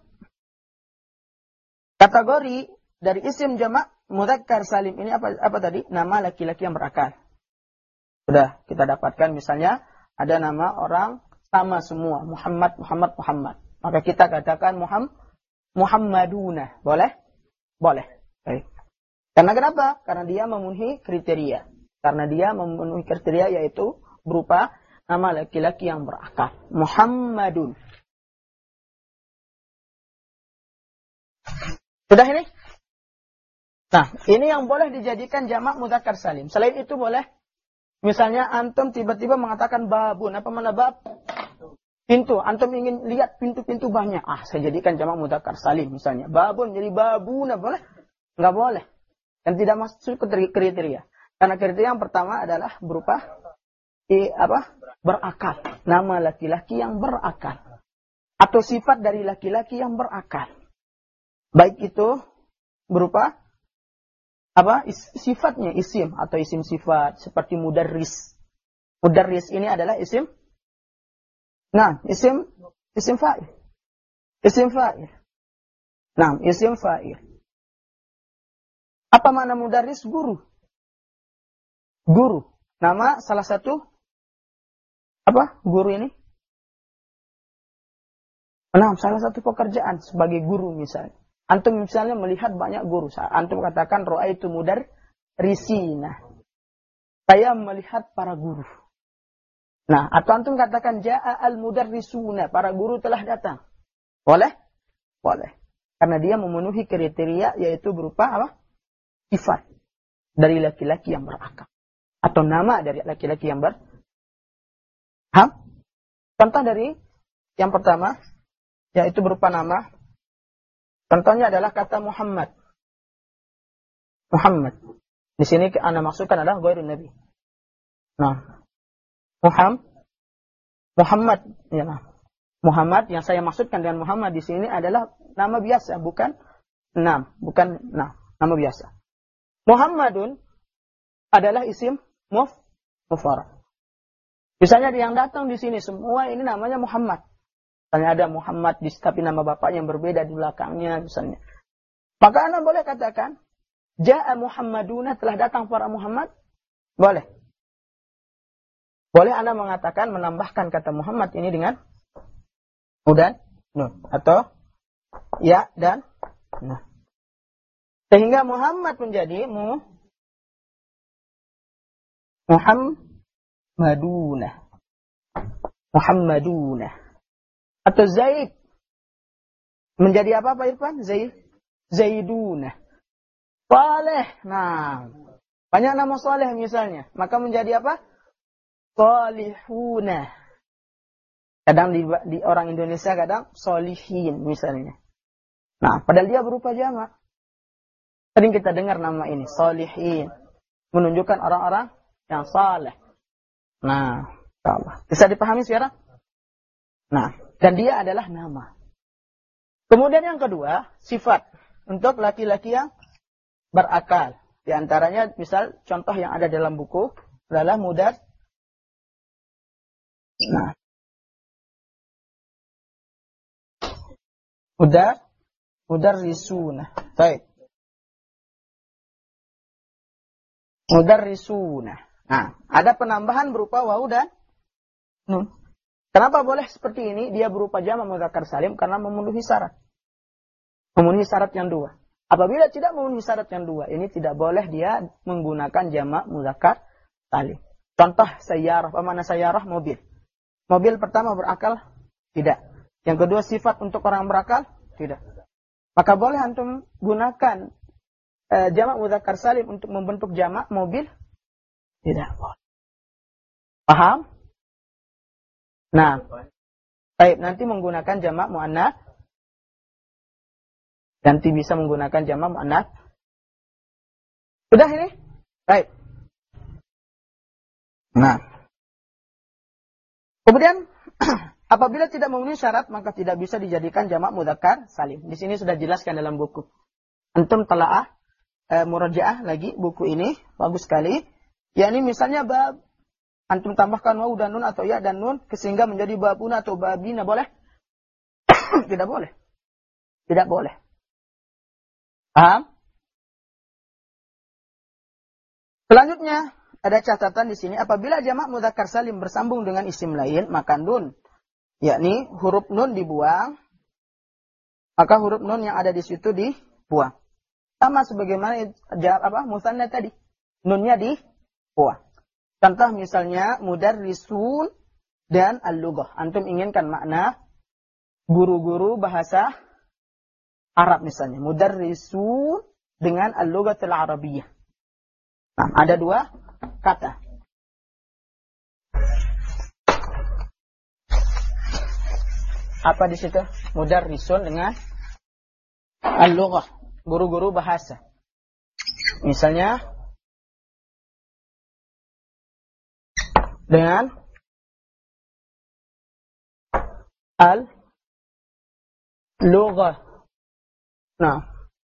kategori dari isim jamak mudzakkar salim ini apa tadi? Nama laki-laki yang berakal. Sudah kita dapatkan misalnya ada nama orang sama semua, Muhammad. Maka kita katakan Muhammaduna. Boleh? Boleh. Baik. Karena kenapa? Karena dia memenuhi kriteria. Karena dia memenuhi kriteria yaitu berupa nama laki-laki yang berakal. Muhammadun. Sudah ini? Nah, ini yang boleh dijadikan jamak mudzakkar salim. Selain itu boleh, misalnya antum tiba-tiba mengatakan babun. Apa mana bab? Pintu. Antum ingin lihat pintu-pintu banyak. Saya jadikan jamak mudzakkar salim misalnya. Babun jadi babuna. Boleh? Enggak boleh. Dan tidak masuk ke kriteria. Karena kriteria yang pertama adalah berupa berakal. Nama laki-laki yang berakal. Atau sifat dari laki-laki yang berakal. Baik itu berupa sifatnya isim atau isim sifat seperti mudarris. Mudarris ini adalah isim. Nah, isim fa'il. Isim fa'il. Nah, isim fa'il. Apa makna mudarris? Guru. Guru. Nama salah satu apa? Guru ini? Nah, salah satu pekerjaan sebagai guru misalnya. Antum misalnya melihat banyak guru. Antum katakan ra'aitu mudarrisina. Saya melihat para guru. Nah, atau antum katakan ja'a al-mudarrisuna, para guru telah datang. Boleh? Boleh. Karena dia memenuhi kriteria yaitu berupa apa? Sifat dari laki-laki yang berakal. Atau nama dari laki-laki yang Contoh dari yang pertama yaitu berupa nama. Contohnya adalah kata Muhammad. Muhammad. Di sini Anda maksudkan adalah ghairun nabi. Nah, Muhammad, ya nah. Muhammad yang saya maksudkan dengan Muhammad di sini adalah nama biasa, bukan nama biasa. Muhammadun adalah isim mufarad. Misalnya yang datang di sini semua ini namanya Muhammad. Misalnya ada Muhammad tapi nama bapaknya yang berbeda di belakangnya misalnya. Maka Anda boleh katakan Ja'a Muhammaduna, telah datang para Muhammad. Boleh. Boleh Anda mengatakan, menambahkan kata Muhammad ini dengan dan nun. Atau ya dan nun. Sehingga Muhammad menjadi Muhammaduna. Muhammaduna. Atau Zaid. Menjadi apa Pak Irfan? Zaiduna. Saleh. Nah, banyak nama saleh misalnya. Maka menjadi apa? Salihuna. Kadang di orang Indonesia kadang solihin misalnya. Nah, padahal dia berupa jamak. Sering kita dengar nama ini, solihin. Menunjukkan orang-orang yang saleh. Nah, bisa dipahami sekarang? Nah, dan dia adalah nama. Kemudian yang kedua, sifat. Untuk laki-laki yang berakal. Di antaranya, misal, contoh yang ada dalam buku adalah mudarrisuna. Baik. Mudarrisuna. Nah, ada penambahan berupa wawu dan nun. Kenapa boleh seperti ini? Dia berupa jamak mudzakkar salim karena memenuhi syarat. Memenuhi syarat yang dua. Apabila tidak memenuhi syarat yang dua, ini tidak boleh dia menggunakan jamak mudzakkar salim. Contoh sayyarah, apa makna sayyarah? Mobil. Mobil pertama berakal? Tidak. Yang kedua sifat untuk orang berakal? Tidak. Maka boleh antum gunakan jamak mudzakkar salim untuk membentuk jamak mobil? Tidak boleh. Paham? Nah, baik, nanti menggunakan jamak muannats. Nanti bisa menggunakan jamak muannats. Sudah ini? Baik. Nah. Kemudian apabila tidak memenuhi syarat maka tidak bisa dijadikan jamak mudzakkar salim. Di sini sudah jelaskan dalam buku. Antum telaah murajaah lagi buku ini, bagus sekali. Yakni misalnya bab, antum tambahkan wawu dan nun atau ya dan nun sehingga menjadi babuna atau babina, boleh? Tidak boleh. Tidak boleh. Paham? Selanjutnya ada catatan di sini, apabila jamak mudzakkar salim bersambung dengan isim lain, maka nun, yakni huruf nun dibuang, maka huruf nun yang ada di situ dibuang. Sama sebagaimana musanna tadi, nunnya dibuang. Contoh misalnya mudarrisun dan al-lughah. Antum inginkan makna guru-guru bahasa Arab misalnya, mudarrisun dengan al-lughatul arabiyyah. Nah, ada dua kata. Apa di situ? Mudarrisun dengan al-lughah, guru-guru bahasa. Misalnya dengan al-lughah. Nah,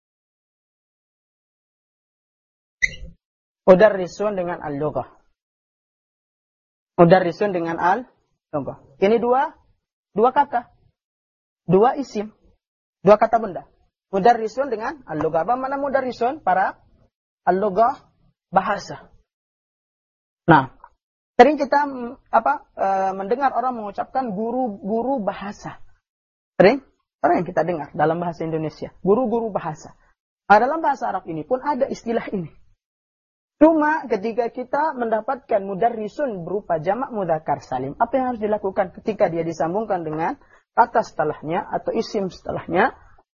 mudarrisun dengan al-lughah. Mudarrisun dengan al-lughah. Ini dua kata. Dua isim. Dua kata benda. Mudarrisun dengan al-lughah. Apa makna mudarrisun? Para al-lughah bahasa. Nah, Sering kita mendengar orang mengucapkan guru-guru bahasa. Sering kita dengar dalam bahasa Indonesia, guru-guru bahasa. Nah, dalam bahasa Arab ini pun ada istilah ini. Cuma ketika kita mendapatkan mudarrisun berupa jamak mudzakkar salim, apa yang harus dilakukan ketika dia disambungkan dengan kata setelahnya atau isim setelahnya?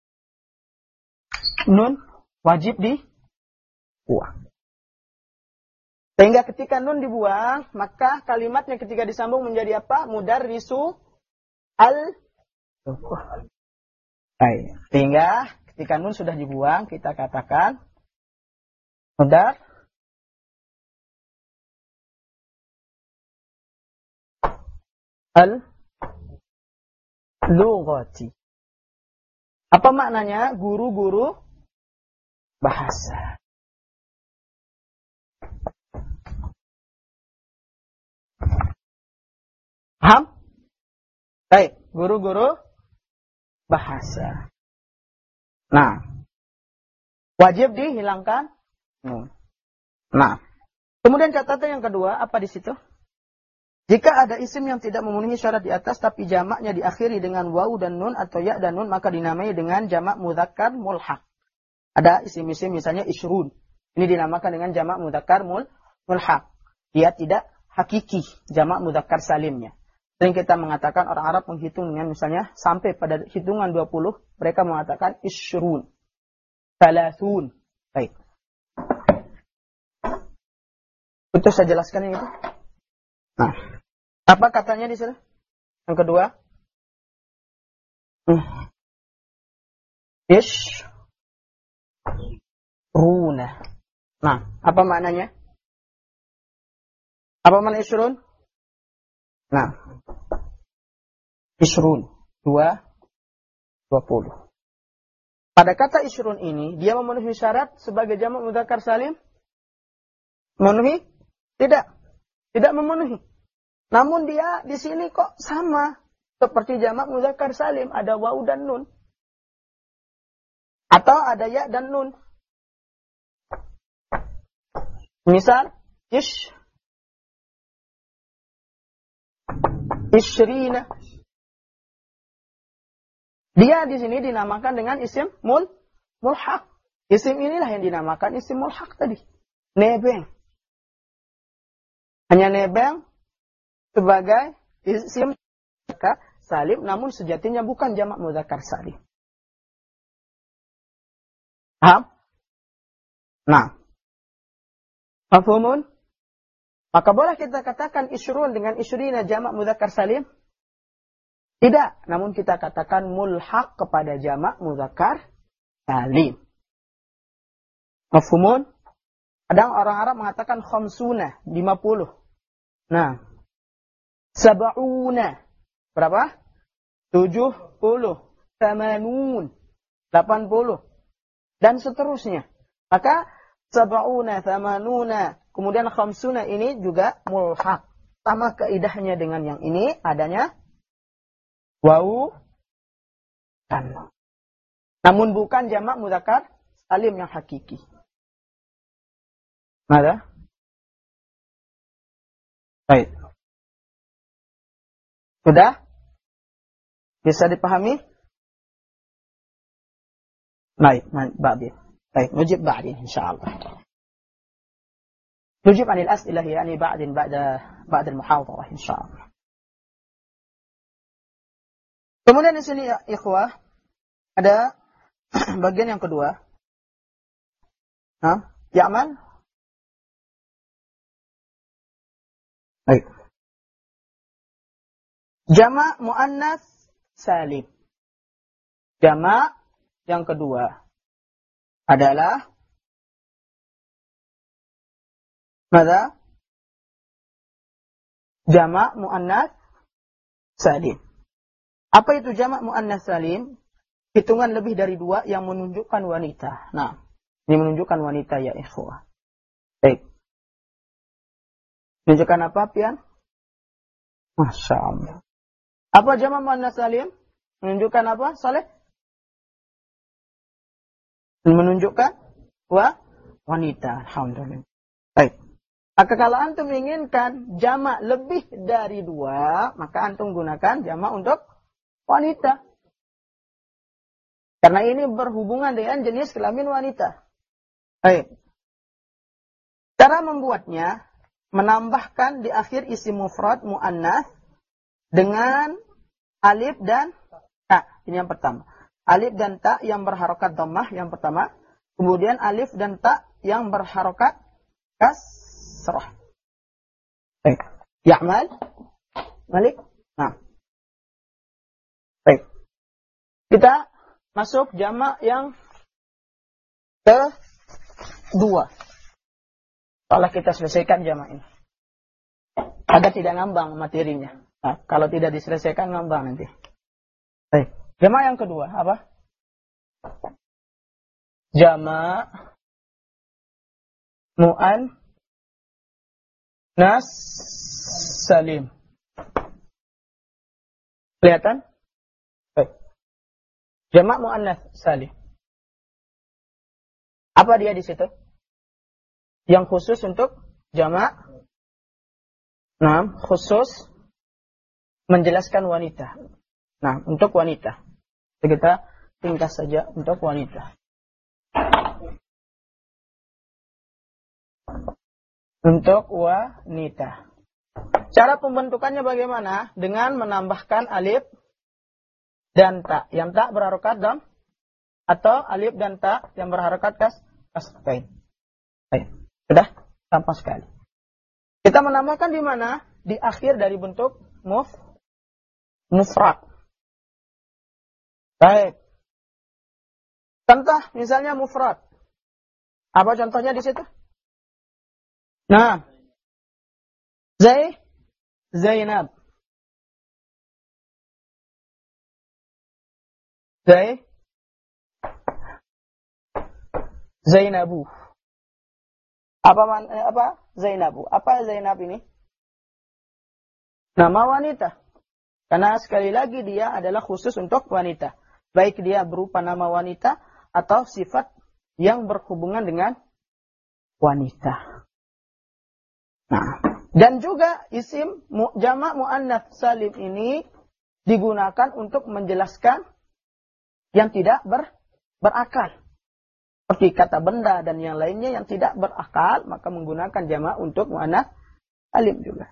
Nun wajib dibuang. Sehingga ketika nun dibuang, maka kalimatnya ketika disambung menjadi apa? Mudarrisu Sehingga ketika nun sudah dibuang, kita katakan mudar al-lughati. Apa maknanya? Guru-guru bahasa. Paham? Baik, guru-guru bahasa. Nah, wajib dihilangkan nun. Nah, kemudian catatan yang kedua, apa di situ? Jika ada isim yang tidak memenuhi syarat di atas tapi jamaknya diakhiri dengan waw dan nun atau ya dan nun, maka dinamai dengan jamak mudzakkar mulhaq. Ada isim-isim misalnya isyrun. Ini dinamakan dengan jamak mudzakkar mulhaq. Dia tidak hakiki jamak mudzakkar salimnya. Sering kita mengatakan orang Arab menghitung dengan misalnya sampai pada hitungan 20, mereka mengatakan isyrun, thalathun. Baik. Itu saya jelaskan yang itu. Nah, apa katanya di sini? Yang kedua, isyruna. Nah, apa maknanya? Apa makna isyrun? Nah, isyrun 20. Pada kata isyrun ini, dia memenuhi syarat sebagai jamak mudzakkar salim? Memenuhi? Tidak memenuhi. Namun dia di sini kok sama seperti jamak mudzakkar salim, ada waw dan nun. Atau ada ya dan nun. Misal, isyrina. Dia di sini dinamakan dengan isim mulhaq. Isim inilah yang dinamakan isim mulhaq tadi. Nebeng. Hanya nebeng sebagai isim mudzakkar salim, namun sejatinya bukan jamak mudzakkar salim. Paham? Nah, mafhumun? Maka boleh kita katakan isyrun dengan isyrina jamak mudzakkar salim? Tidak, namun kita katakan mulhaq kepada jamak mudzakkar salim. Mafhumun? Kadang orang Arab mengatakan khamsuna, 50. Nah, sab'una, berapa? 70, tamanun, 80, dan seterusnya. Maka sab'una, tamanuna, kemudian khamsuna ini juga mulhaq. Sama kaidahnya dengan yang ini, adanya waw dan nun. Namun bukan jamak mudzakkar salim yang hakiki. Ada? Baik. Sudah? Bisa dipahami? Baik, ba'din. Baik, nujib ba'din insyaallah. نجيب عن الأسئلة يعني بعد المحاضرة إن شاء الله. Kemudian di sini ya ikhwah ada bagian yang kedua. Ya'man? Baik. Jamak muannats salim. Jamak yang kedua adalah mada? Jamak muannats salim. Apa itu jamak muannats salim? Hitungan lebih dari 2 yang menunjukkan wanita. Nah, ini menunjukkan wanita ya ikhwah. Baik. Menunjukkan apa, Pian? Masya Allah. Apa jamak muannats salim? Menunjukkan apa, Saleh? Menunjukkan wanita. Alhamdulillah. Baik. Maka kalau antum inginkan jamak lebih dari 2, maka antum gunakan jamak untuk wanita. Karena ini berhubungan dengan jenis kelamin wanita. Baik. Cara membuatnya, menambahkan di akhir isim mufrad mu'annas dengan alif dan ta. Ini yang pertama. Alif dan ta yang berharokat dhammah yang pertama. Kemudian alif dan ta yang berharokat kasrah. Baik. Ya'mal. Malik. Nah. Baik. Kita masuk jamak yang kedua. Setelah kita selesaikan jamak ini. Agar tidak ngambang materinya. Nah, kalau tidak diselesaikan ngambang nanti. Baik. Jamak yang kedua apa? Jamak mu'annas salim. Kelihatan? Baik. Jamak mu'annas salim. Apa dia di situ? Yang khusus untuk jamak. Nah, khusus menjelaskan wanita. Nah, untuk wanita. Jadi kita ringkas saja untuk wanita. Untuk wanita. Cara pembentukannya bagaimana? Dengan menambahkan alif dan ta. Yang ta berharokat dam. Atau alif dan ta yang berharokat kasrain. Baik. Sudah? Gampang sekali. Kita menambahkan di mana? Di akhir dari bentuk mufrad. Baik. Contoh misalnya mufrad. Apa contohnya di situ? Nah. Zainab. Zainabu. Apa Zainabu? Apa Zainab ini? Nama wanita. Karena sekali lagi dia adalah khusus untuk wanita. Baik dia berupa nama wanita atau sifat yang berhubungan dengan wanita. Nah, dan juga isim jamak muannats salim ini digunakan untuk menjelaskan yang tidak berakal. Seperti kata benda dan yang lainnya yang tidak berakal, maka menggunakan jamak untuk muannats salim juga.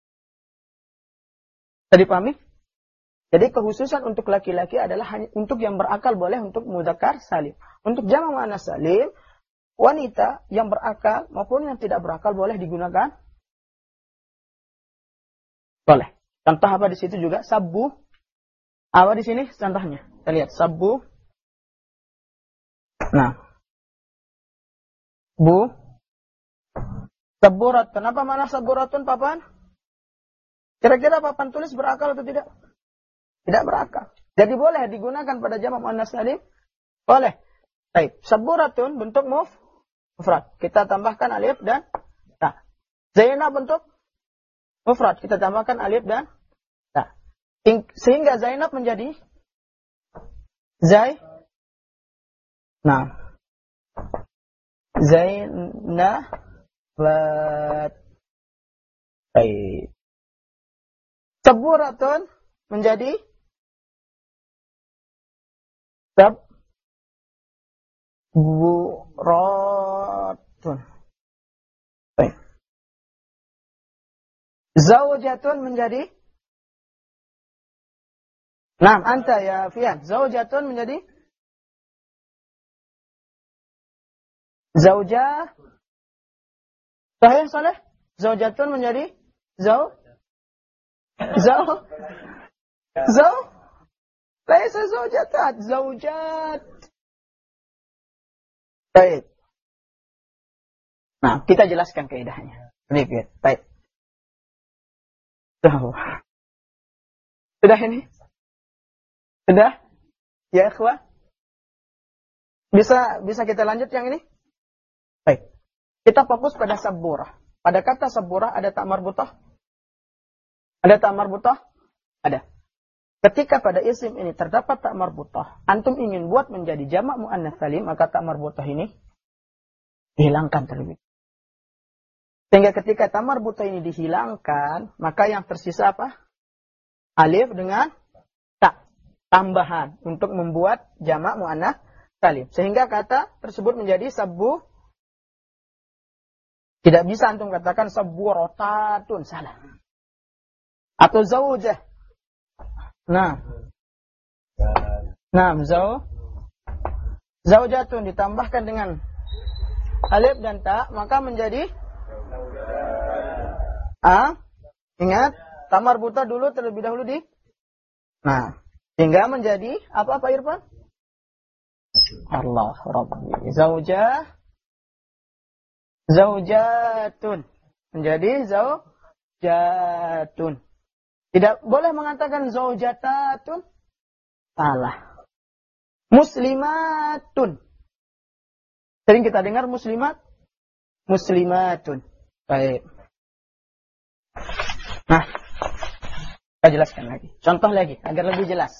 Tadi pahami? Jadi kekhususan untuk laki-laki adalah hanya untuk yang berakal boleh untuk mudzakkar salim. Untuk jamak muannats salim, wanita yang berakal maupun yang tidak berakal boleh digunakan. Boleh. Contoh apa di situ juga? Sabbu. Apa di sini contohnya? Kita lihat sabbu. Nah. Saburatun. Apa mana saburatun papan? Kira-kira papan tulis berakal atau tidak? Tidak berakal. Jadi boleh digunakan pada jamak muannats salim? Boleh. Baik. Saburatun bentuk mufrad. Kita tambahkan alif dan ta. Zainab bentuk mufrad. Kita tambahkan alif dan ta. Sehingga Zainab menjadi Nah. Zainabat. Baik. Saburatun menjadi sabburatun. Baik. Zaujatun menjadi Nah, anta ya Fian. Zaujatun menjadi Zaujah. Sahih, Saleh? Zaujatun menjadi Laisa zaujatat, zaujat. Baik. Nah, kita jelaskan kaidahnya. Sedikit. Baik. Sudah ini? Sudah? Ya, ikhwah? Bisa kita lanjut yang ini? Baik. Kita fokus pada saburah. Pada kata saburah ada tak marbutah? Ada tak marbutah? Ada. Ketika pada isim ini terdapat tak marbutah, antum ingin buat menjadi jamak muannats salim, maka tak marbutah ini dihilangkan terlebih. Sehingga ketika ta marbutah ini dihilangkan, maka yang tersisa apa? Alif dengan ta tambahan untuk membuat jamak muannats salim. Sehingga kata tersebut menjadi sabbu. Tidak bisa antum katakan sabburotatun, salah. Atau zaujah. Nah, zaujatun ditambahkan dengan alif dan ta, maka menjadi ingat, ta marbutah dulu terlebih dahulu di. Nah, hingga menjadi apa Pak Irfan? Allah Rabbi. Zaujatun. Menjadi zaujatun. Tidak boleh mengatakan zaujatatun. Salah. Muslimatun. Sering kita dengar muslimatun. Baik. Nah, kita jelaskan lagi. Contoh lagi, agar lebih jelas.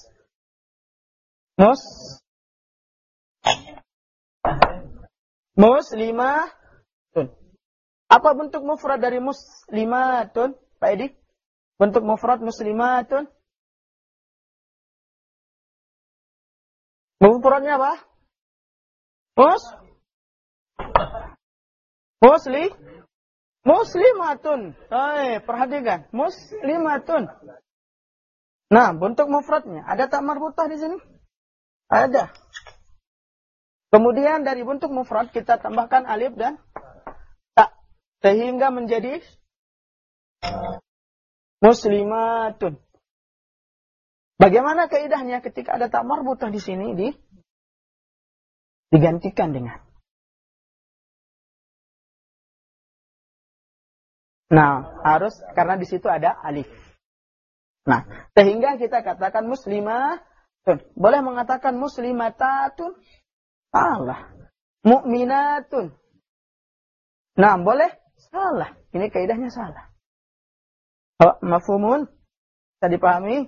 Muslimatun. Apa bentuk mufrad dari muslimatun, Pak Edi? Bentuk mufrad muslimatun. Mufradnya apa? Muslimatun. Perhatikan. Muslimatun. Nah, bentuk mufradnya. Ada tak marbutah di sini? Ada. Kemudian dari bentuk mufrad kita tambahkan alif dan ta. Sehingga menjadi muslimatun. Bagaimana kaidahnya ketika ada tak marbutah di sini digantikan dengan. Nah, harus karena di situ ada alif. Nah, sehingga kita katakan muslimatun. Boleh mengatakan muslimatatun? Salah. Mu'minatun. Nah, boleh? Salah. Ini kaidahnya salah. Mafhumun? Bisa dipahami?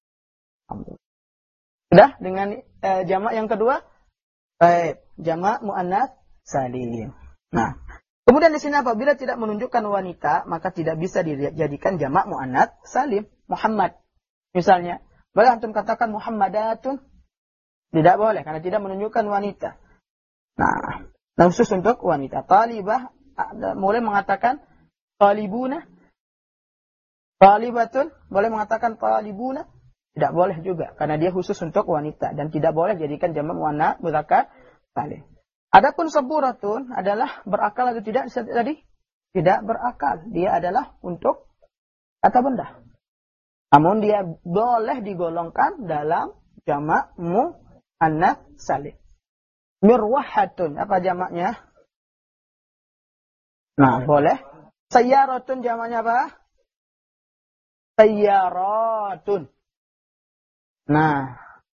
Sudah dengan jamak yang kedua? Baik, jamak muannats salim. Nah, kemudian di sini apabila tidak menunjukkan wanita, maka tidak bisa dijadikan jamak muannats salim. Muhammad, misalnya, boleh antum katakan Muhammadatun? Tidak boleh, karena tidak menunjukkan wanita. Nah, khusus untuk wanita. Talibah, boleh mengatakan talibuna? Talibatun, boleh mengatakan talibuna? Tidak boleh juga, karena dia khusus untuk wanita. Dan tidak boleh jadikan jamak muannats mudzakkar salim. Adapun saburatun adalah berakal atau tidak tadi? Tidak berakal. Dia adalah untuk kata benda. Namun dia boleh digolongkan dalam jamak muannats salim. Mirwahatun, apa jamaknya? Nah, boleh. Sayyaratun jamaknya apa? Sayyaratun. Nah,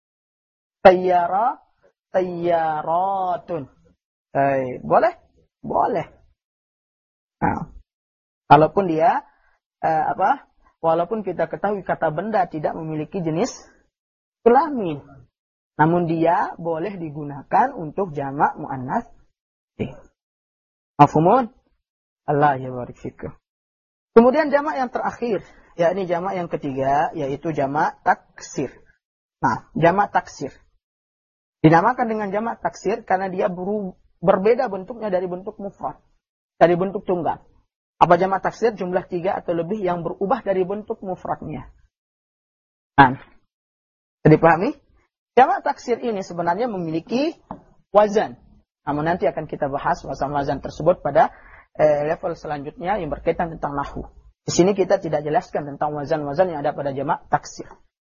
sayyaratun. Boleh? Boleh. Nah, walaupun dia walaupun kita ketahui kata benda tidak memiliki jenis kelamin, namun dia boleh digunakan untuk jamak muannats. Mafhumun? Allah ya barik fikum. Kemudian jamak yang terakhir, yakni jamak yang ketiga, yaitu jamak taksir. Nah, jamak taksir dinamakan dengan jamak taksir karena dia berbeda bentuknya dari bentuk mufrad, dari bentuk tunggal. Apa jamak taksir? Jumlah 3 atau lebih yang berubah dari bentuk mufradnya. Nah, bisa dipahami? Jamak taksir ini sebenarnya memiliki wazan. Namun nanti akan kita bahas wazan-wazan tersebut pada level selanjutnya yang berkaitan tentang nahwu. Di sini kita tidak jelaskan tentang wazan-wazan yang ada pada jamak taksir.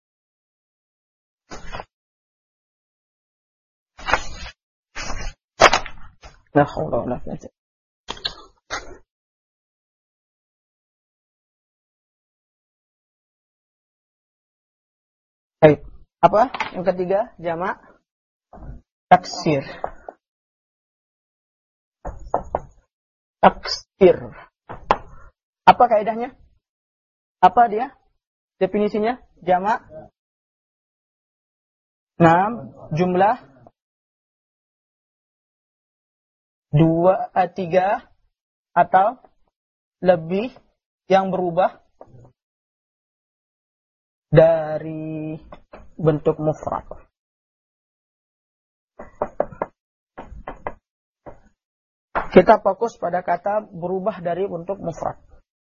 La haula wala quwwata. Baik. Apa? Yang ketiga, jamak taksir. Taksir. Apa kaidahnya? Apa dia? Definisinya? Jamak. 6 jumlah 2 3 atau lebih yang berubah dari bentuk mufrad. Kita fokus pada kata berubah dari bentuk mufrad.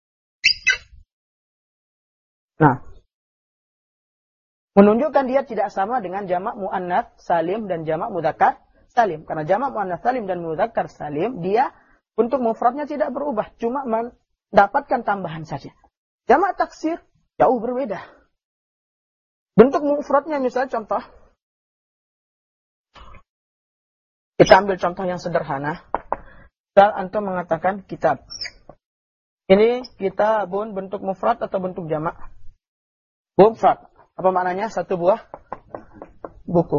Nah, menunjukkan dia tidak sama dengan jamak muannats salim dan jamak mudzakkar salim. Karena jamak muannats salim dan mudzakkar salim, dia bentuk mufradnya tidak berubah, cuma mendapatkan tambahan saja. Jamak taksir jauh berbeda. Bentuk mufradnya misalnya contoh. Kita ambil contoh yang sederhana. Misal antum mengatakan kitab. Ini kitabun bentuk mufrad atau bentuk jamak? Mufrad. Apa maknanya? Satu buah buku.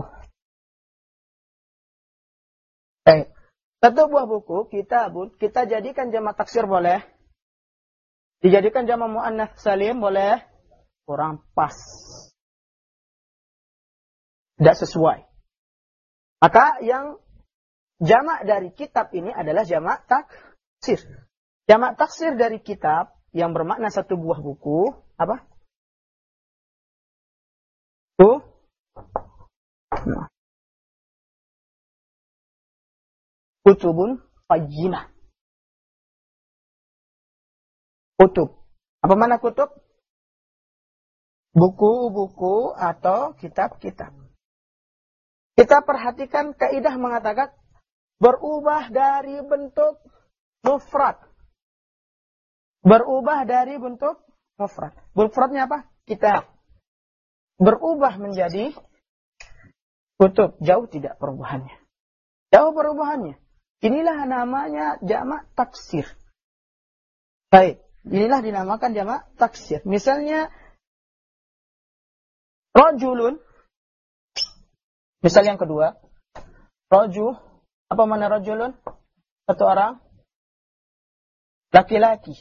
Satu buah buku, kitabun, kita jadikan jamak taksir boleh. Dijadikan jamak muannats salim boleh. Kurang pas. Tidak sesuai. Maka yang jamak dari kitab ini adalah jamak taksir. Jamak taksir dari kitab yang bermakna satu buah buku, apa? Tuh. Nah. Kutubun qayyimah. Kutub. Apa mana kutub? Buku-buku atau kitab-kitab. Kita perhatikan kaidah mengatakan berubah dari bentuk mufrad. Berubah dari bentuk mufrad. Mufradnya apa? Kitab. Berubah menjadi kutub. Jauh tidak perubahannya. Jauh perubahannya. Inilah namanya jamak taksir. Baik. Inilah dinamakan jamak taksir. Misalnya rajulun. Misal yang kedua. Rajul. Apa mana rajulun? Satu orang. Laki-laki.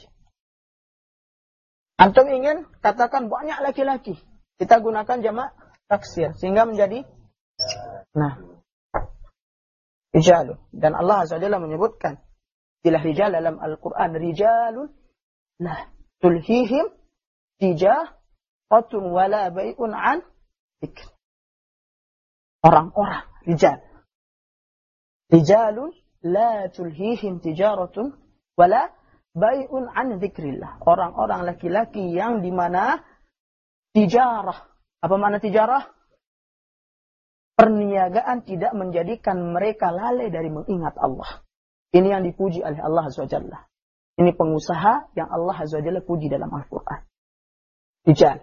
Antum ingin katakan banyak laki-laki. Kita gunakan jamak taksir. Sehingga menjadi. Nah. Rijalun. Dan Allah Azza wa Jalla menyebutkan. Istilah rijal dalam Al-Quran. Rijalun. Nah. Tulhihim. Tijaratun wala bay'un an. Dzikr. Orang-orang. Rijal. Rijalun. La tulhihim tijaratun. Wala bay'un an dzikrillah. Orang-orang laki-laki yang dimana tijarah. Apa makna tijarah? Perniagaan tidak menjadikan mereka lalai dari mengingat Allah. Ini yang dipuji oleh Allah Azza wa Jalla. Ini pengusaha yang Allah Azza wa Jalla puji dalam Al-Quran. Rijal.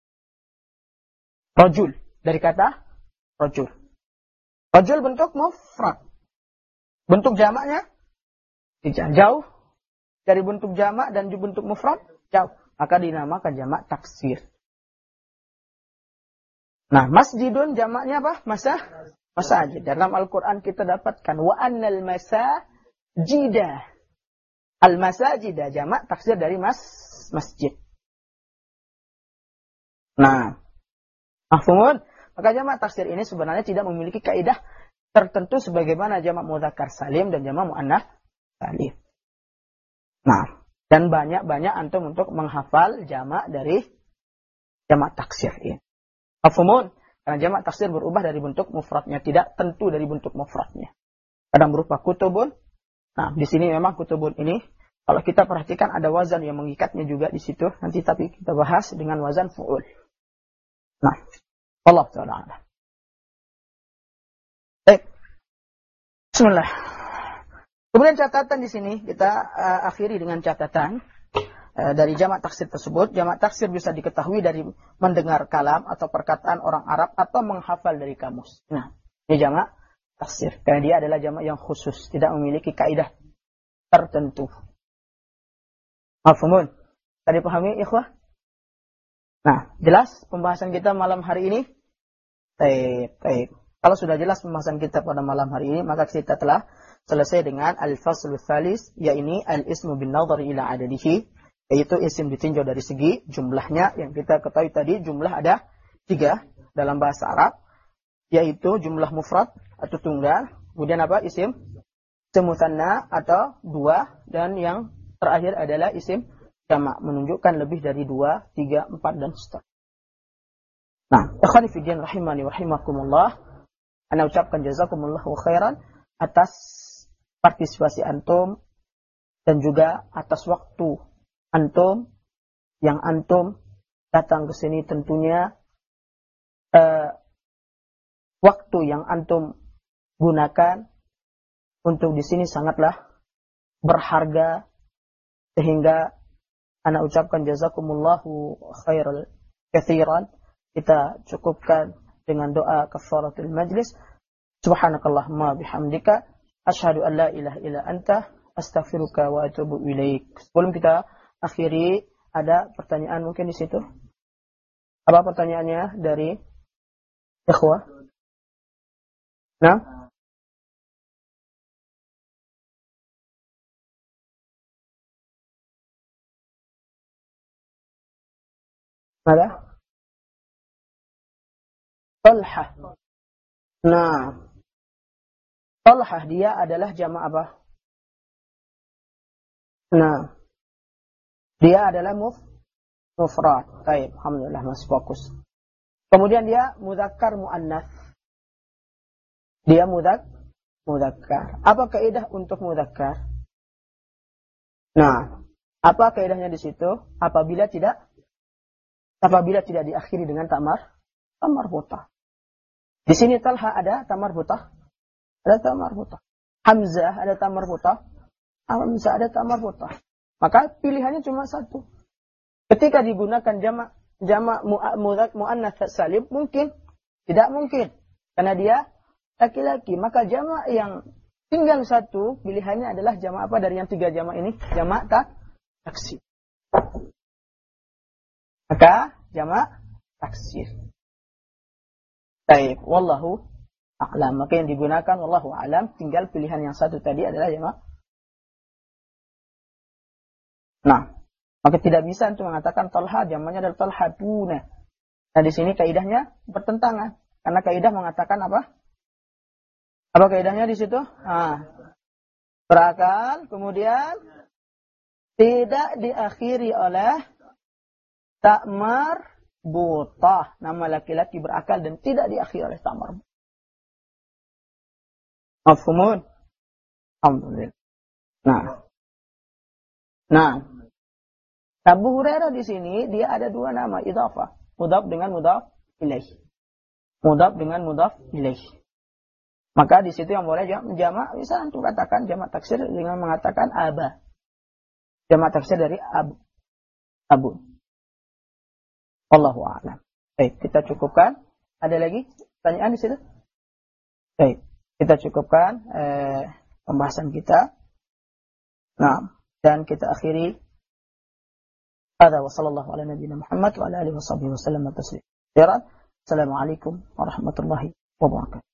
Rajul. Dari kata rajul. Rajul bentuk mufrad. Bentuk jamaknya rijal. Jauh dari bentuk jamak dan bentuk mufrad jauh. Maka dinamakan jamak taksir. Nah, masjidun jamaknya apa? Masajid. Dalam Al-Quran kita dapatkan wa annal masajida. Al-masajida jamak taksir dari masjid. Nah, mafhumun? Maka jamak taksir ini sebenarnya tidak memiliki kaidah tertentu sebagaimana jamak mudzakkar salim dan jamak muannats salim. Nah, dan banyak-banyak antum untuk menghafal jamak dari jamak taksir ini. Mafhumun? Karena jamak taksir berubah dari bentuk mufradnya, tidak tentu dari bentuk mufradnya. Kadang berupa kutubun. Nah, di sini memang kutubun ini kalau kita perhatikan ada wazan yang mengikatnya juga di situ. Nanti tapi kita bahas dengan wazan fu'ul. Nah, Allah Ta'ala. Bismillah. Kemudian catatan di sini kita akhiri dengan catatan dari jamak taksir tersebut. Jamak taksir bisa diketahui dari mendengar kalam atau perkataan orang Arab atau menghafal dari kamus. Nah, ini jamak taksir. Karena dia adalah jamak yang khusus, tidak memiliki kaidah tertentu. Mafhumun? Tadi pahami ikhwah? Nah, jelas pembahasan kita malam hari ini? Baik. Kalau sudah jelas pembahasan kita pada malam hari ini, maka kita telah selesai dengan al-faslu tsalis, yaitu al-ismu bin nadhari ila adadihi, yaitu isim ditinjau dari segi jumlahnya. Yang kita ketahui tadi jumlah ada 3 dalam bahasa Arab, yaitu jumlah mufrad atau tunggal, kemudian apa? Isim mutsanna atau 2, dan yang terakhir adalah isim jamak, menunjukkan lebih dari 2, 3, 4 dan seterusnya. Nah, ikhwani fi din rahimani wa rahimakumullah, ana ucapkan jazakumullahu khairan atas partisipasi antum dan juga atas waktu antum yang antum datang ke sini. Tentunya waktu yang antum gunakan untuk di sini sangatlah berharga, sehingga ana ucapkan jazakumullahu khairal katsiran. Kita cukupkan dengan doa kafaratul majlis. Subhanakallahumma bihamdika asyhadu an la ilaha illa anta astaghfiruka wa atubu ilaik. Sebelum kita akhiri, ada pertanyaan mungkin di situ? Apa pertanyaannya dari ikhwah? Nah? Ada? Talhah. Nah, Talhah dia adalah jamak apa? Nah, dia adalah mufrad. Baik, alhamdulillah masih fokus. Kemudian dia mudzakkar muannats. Dia mudzakkar. Apa kaidah untuk mudzakkar? Nah, apa kaidahnya di situ? Apabila tidak diakhiri dengan tamar butah. Di sini Talha ada tamar butah. Ada tamar butah. Hamzah ada tamar butah. Hamzah ada tamar butah. Maka pilihannya cuma satu. Ketika digunakan jamak muannats salim, mungkin, tidak mungkin, karena dia laki-laki. Maka jamak yang tinggal satu, pilihannya adalah jamak apa dari yang 3 jamak ini? Jamak taksir. Maka jamak taksir. Baik, wallahu a'lam. Maka yang digunakan wallahu a'lam, tinggal pilihan yang satu tadi adalah jamak. Nah, maka tidak bisa untuk mengatakan Talha jamaknya adalah Talhatuna. Nah, di sini kaidahnya bertentangan. Karena kaidah mengatakan apa? Apa kaidahnya di situ? Nah, berakal, kemudian tidak diakhiri oleh tamar butah. Nama laki-laki berakal dan tidak diakhiri oleh tamar. Mafhumun? Alhamdulillah. Nah, Abu Hurairah di sini dia ada 2 nama idhafah, mudhaf dengan mudhaf ilaih. Mudhaf dengan mudhaf ilaih. Maka di situ yang boleh jamak, bisa antum katakan jamak taksir dengan mengatakan aba. Jamak taksir dari abu. Wallahu a'lam. Baik, kita cukupkan. Ada lagi pertanyaan di situ? Baik, kita cukupkan pembahasan kita. Nah, dan kita akhiri. Hadza wa sallallahu ala nabiyyina Muhammad wa ala alihi wa sahbihi wa sallam taslima. Assalamualaikum warahmatullahi wabarakatuh.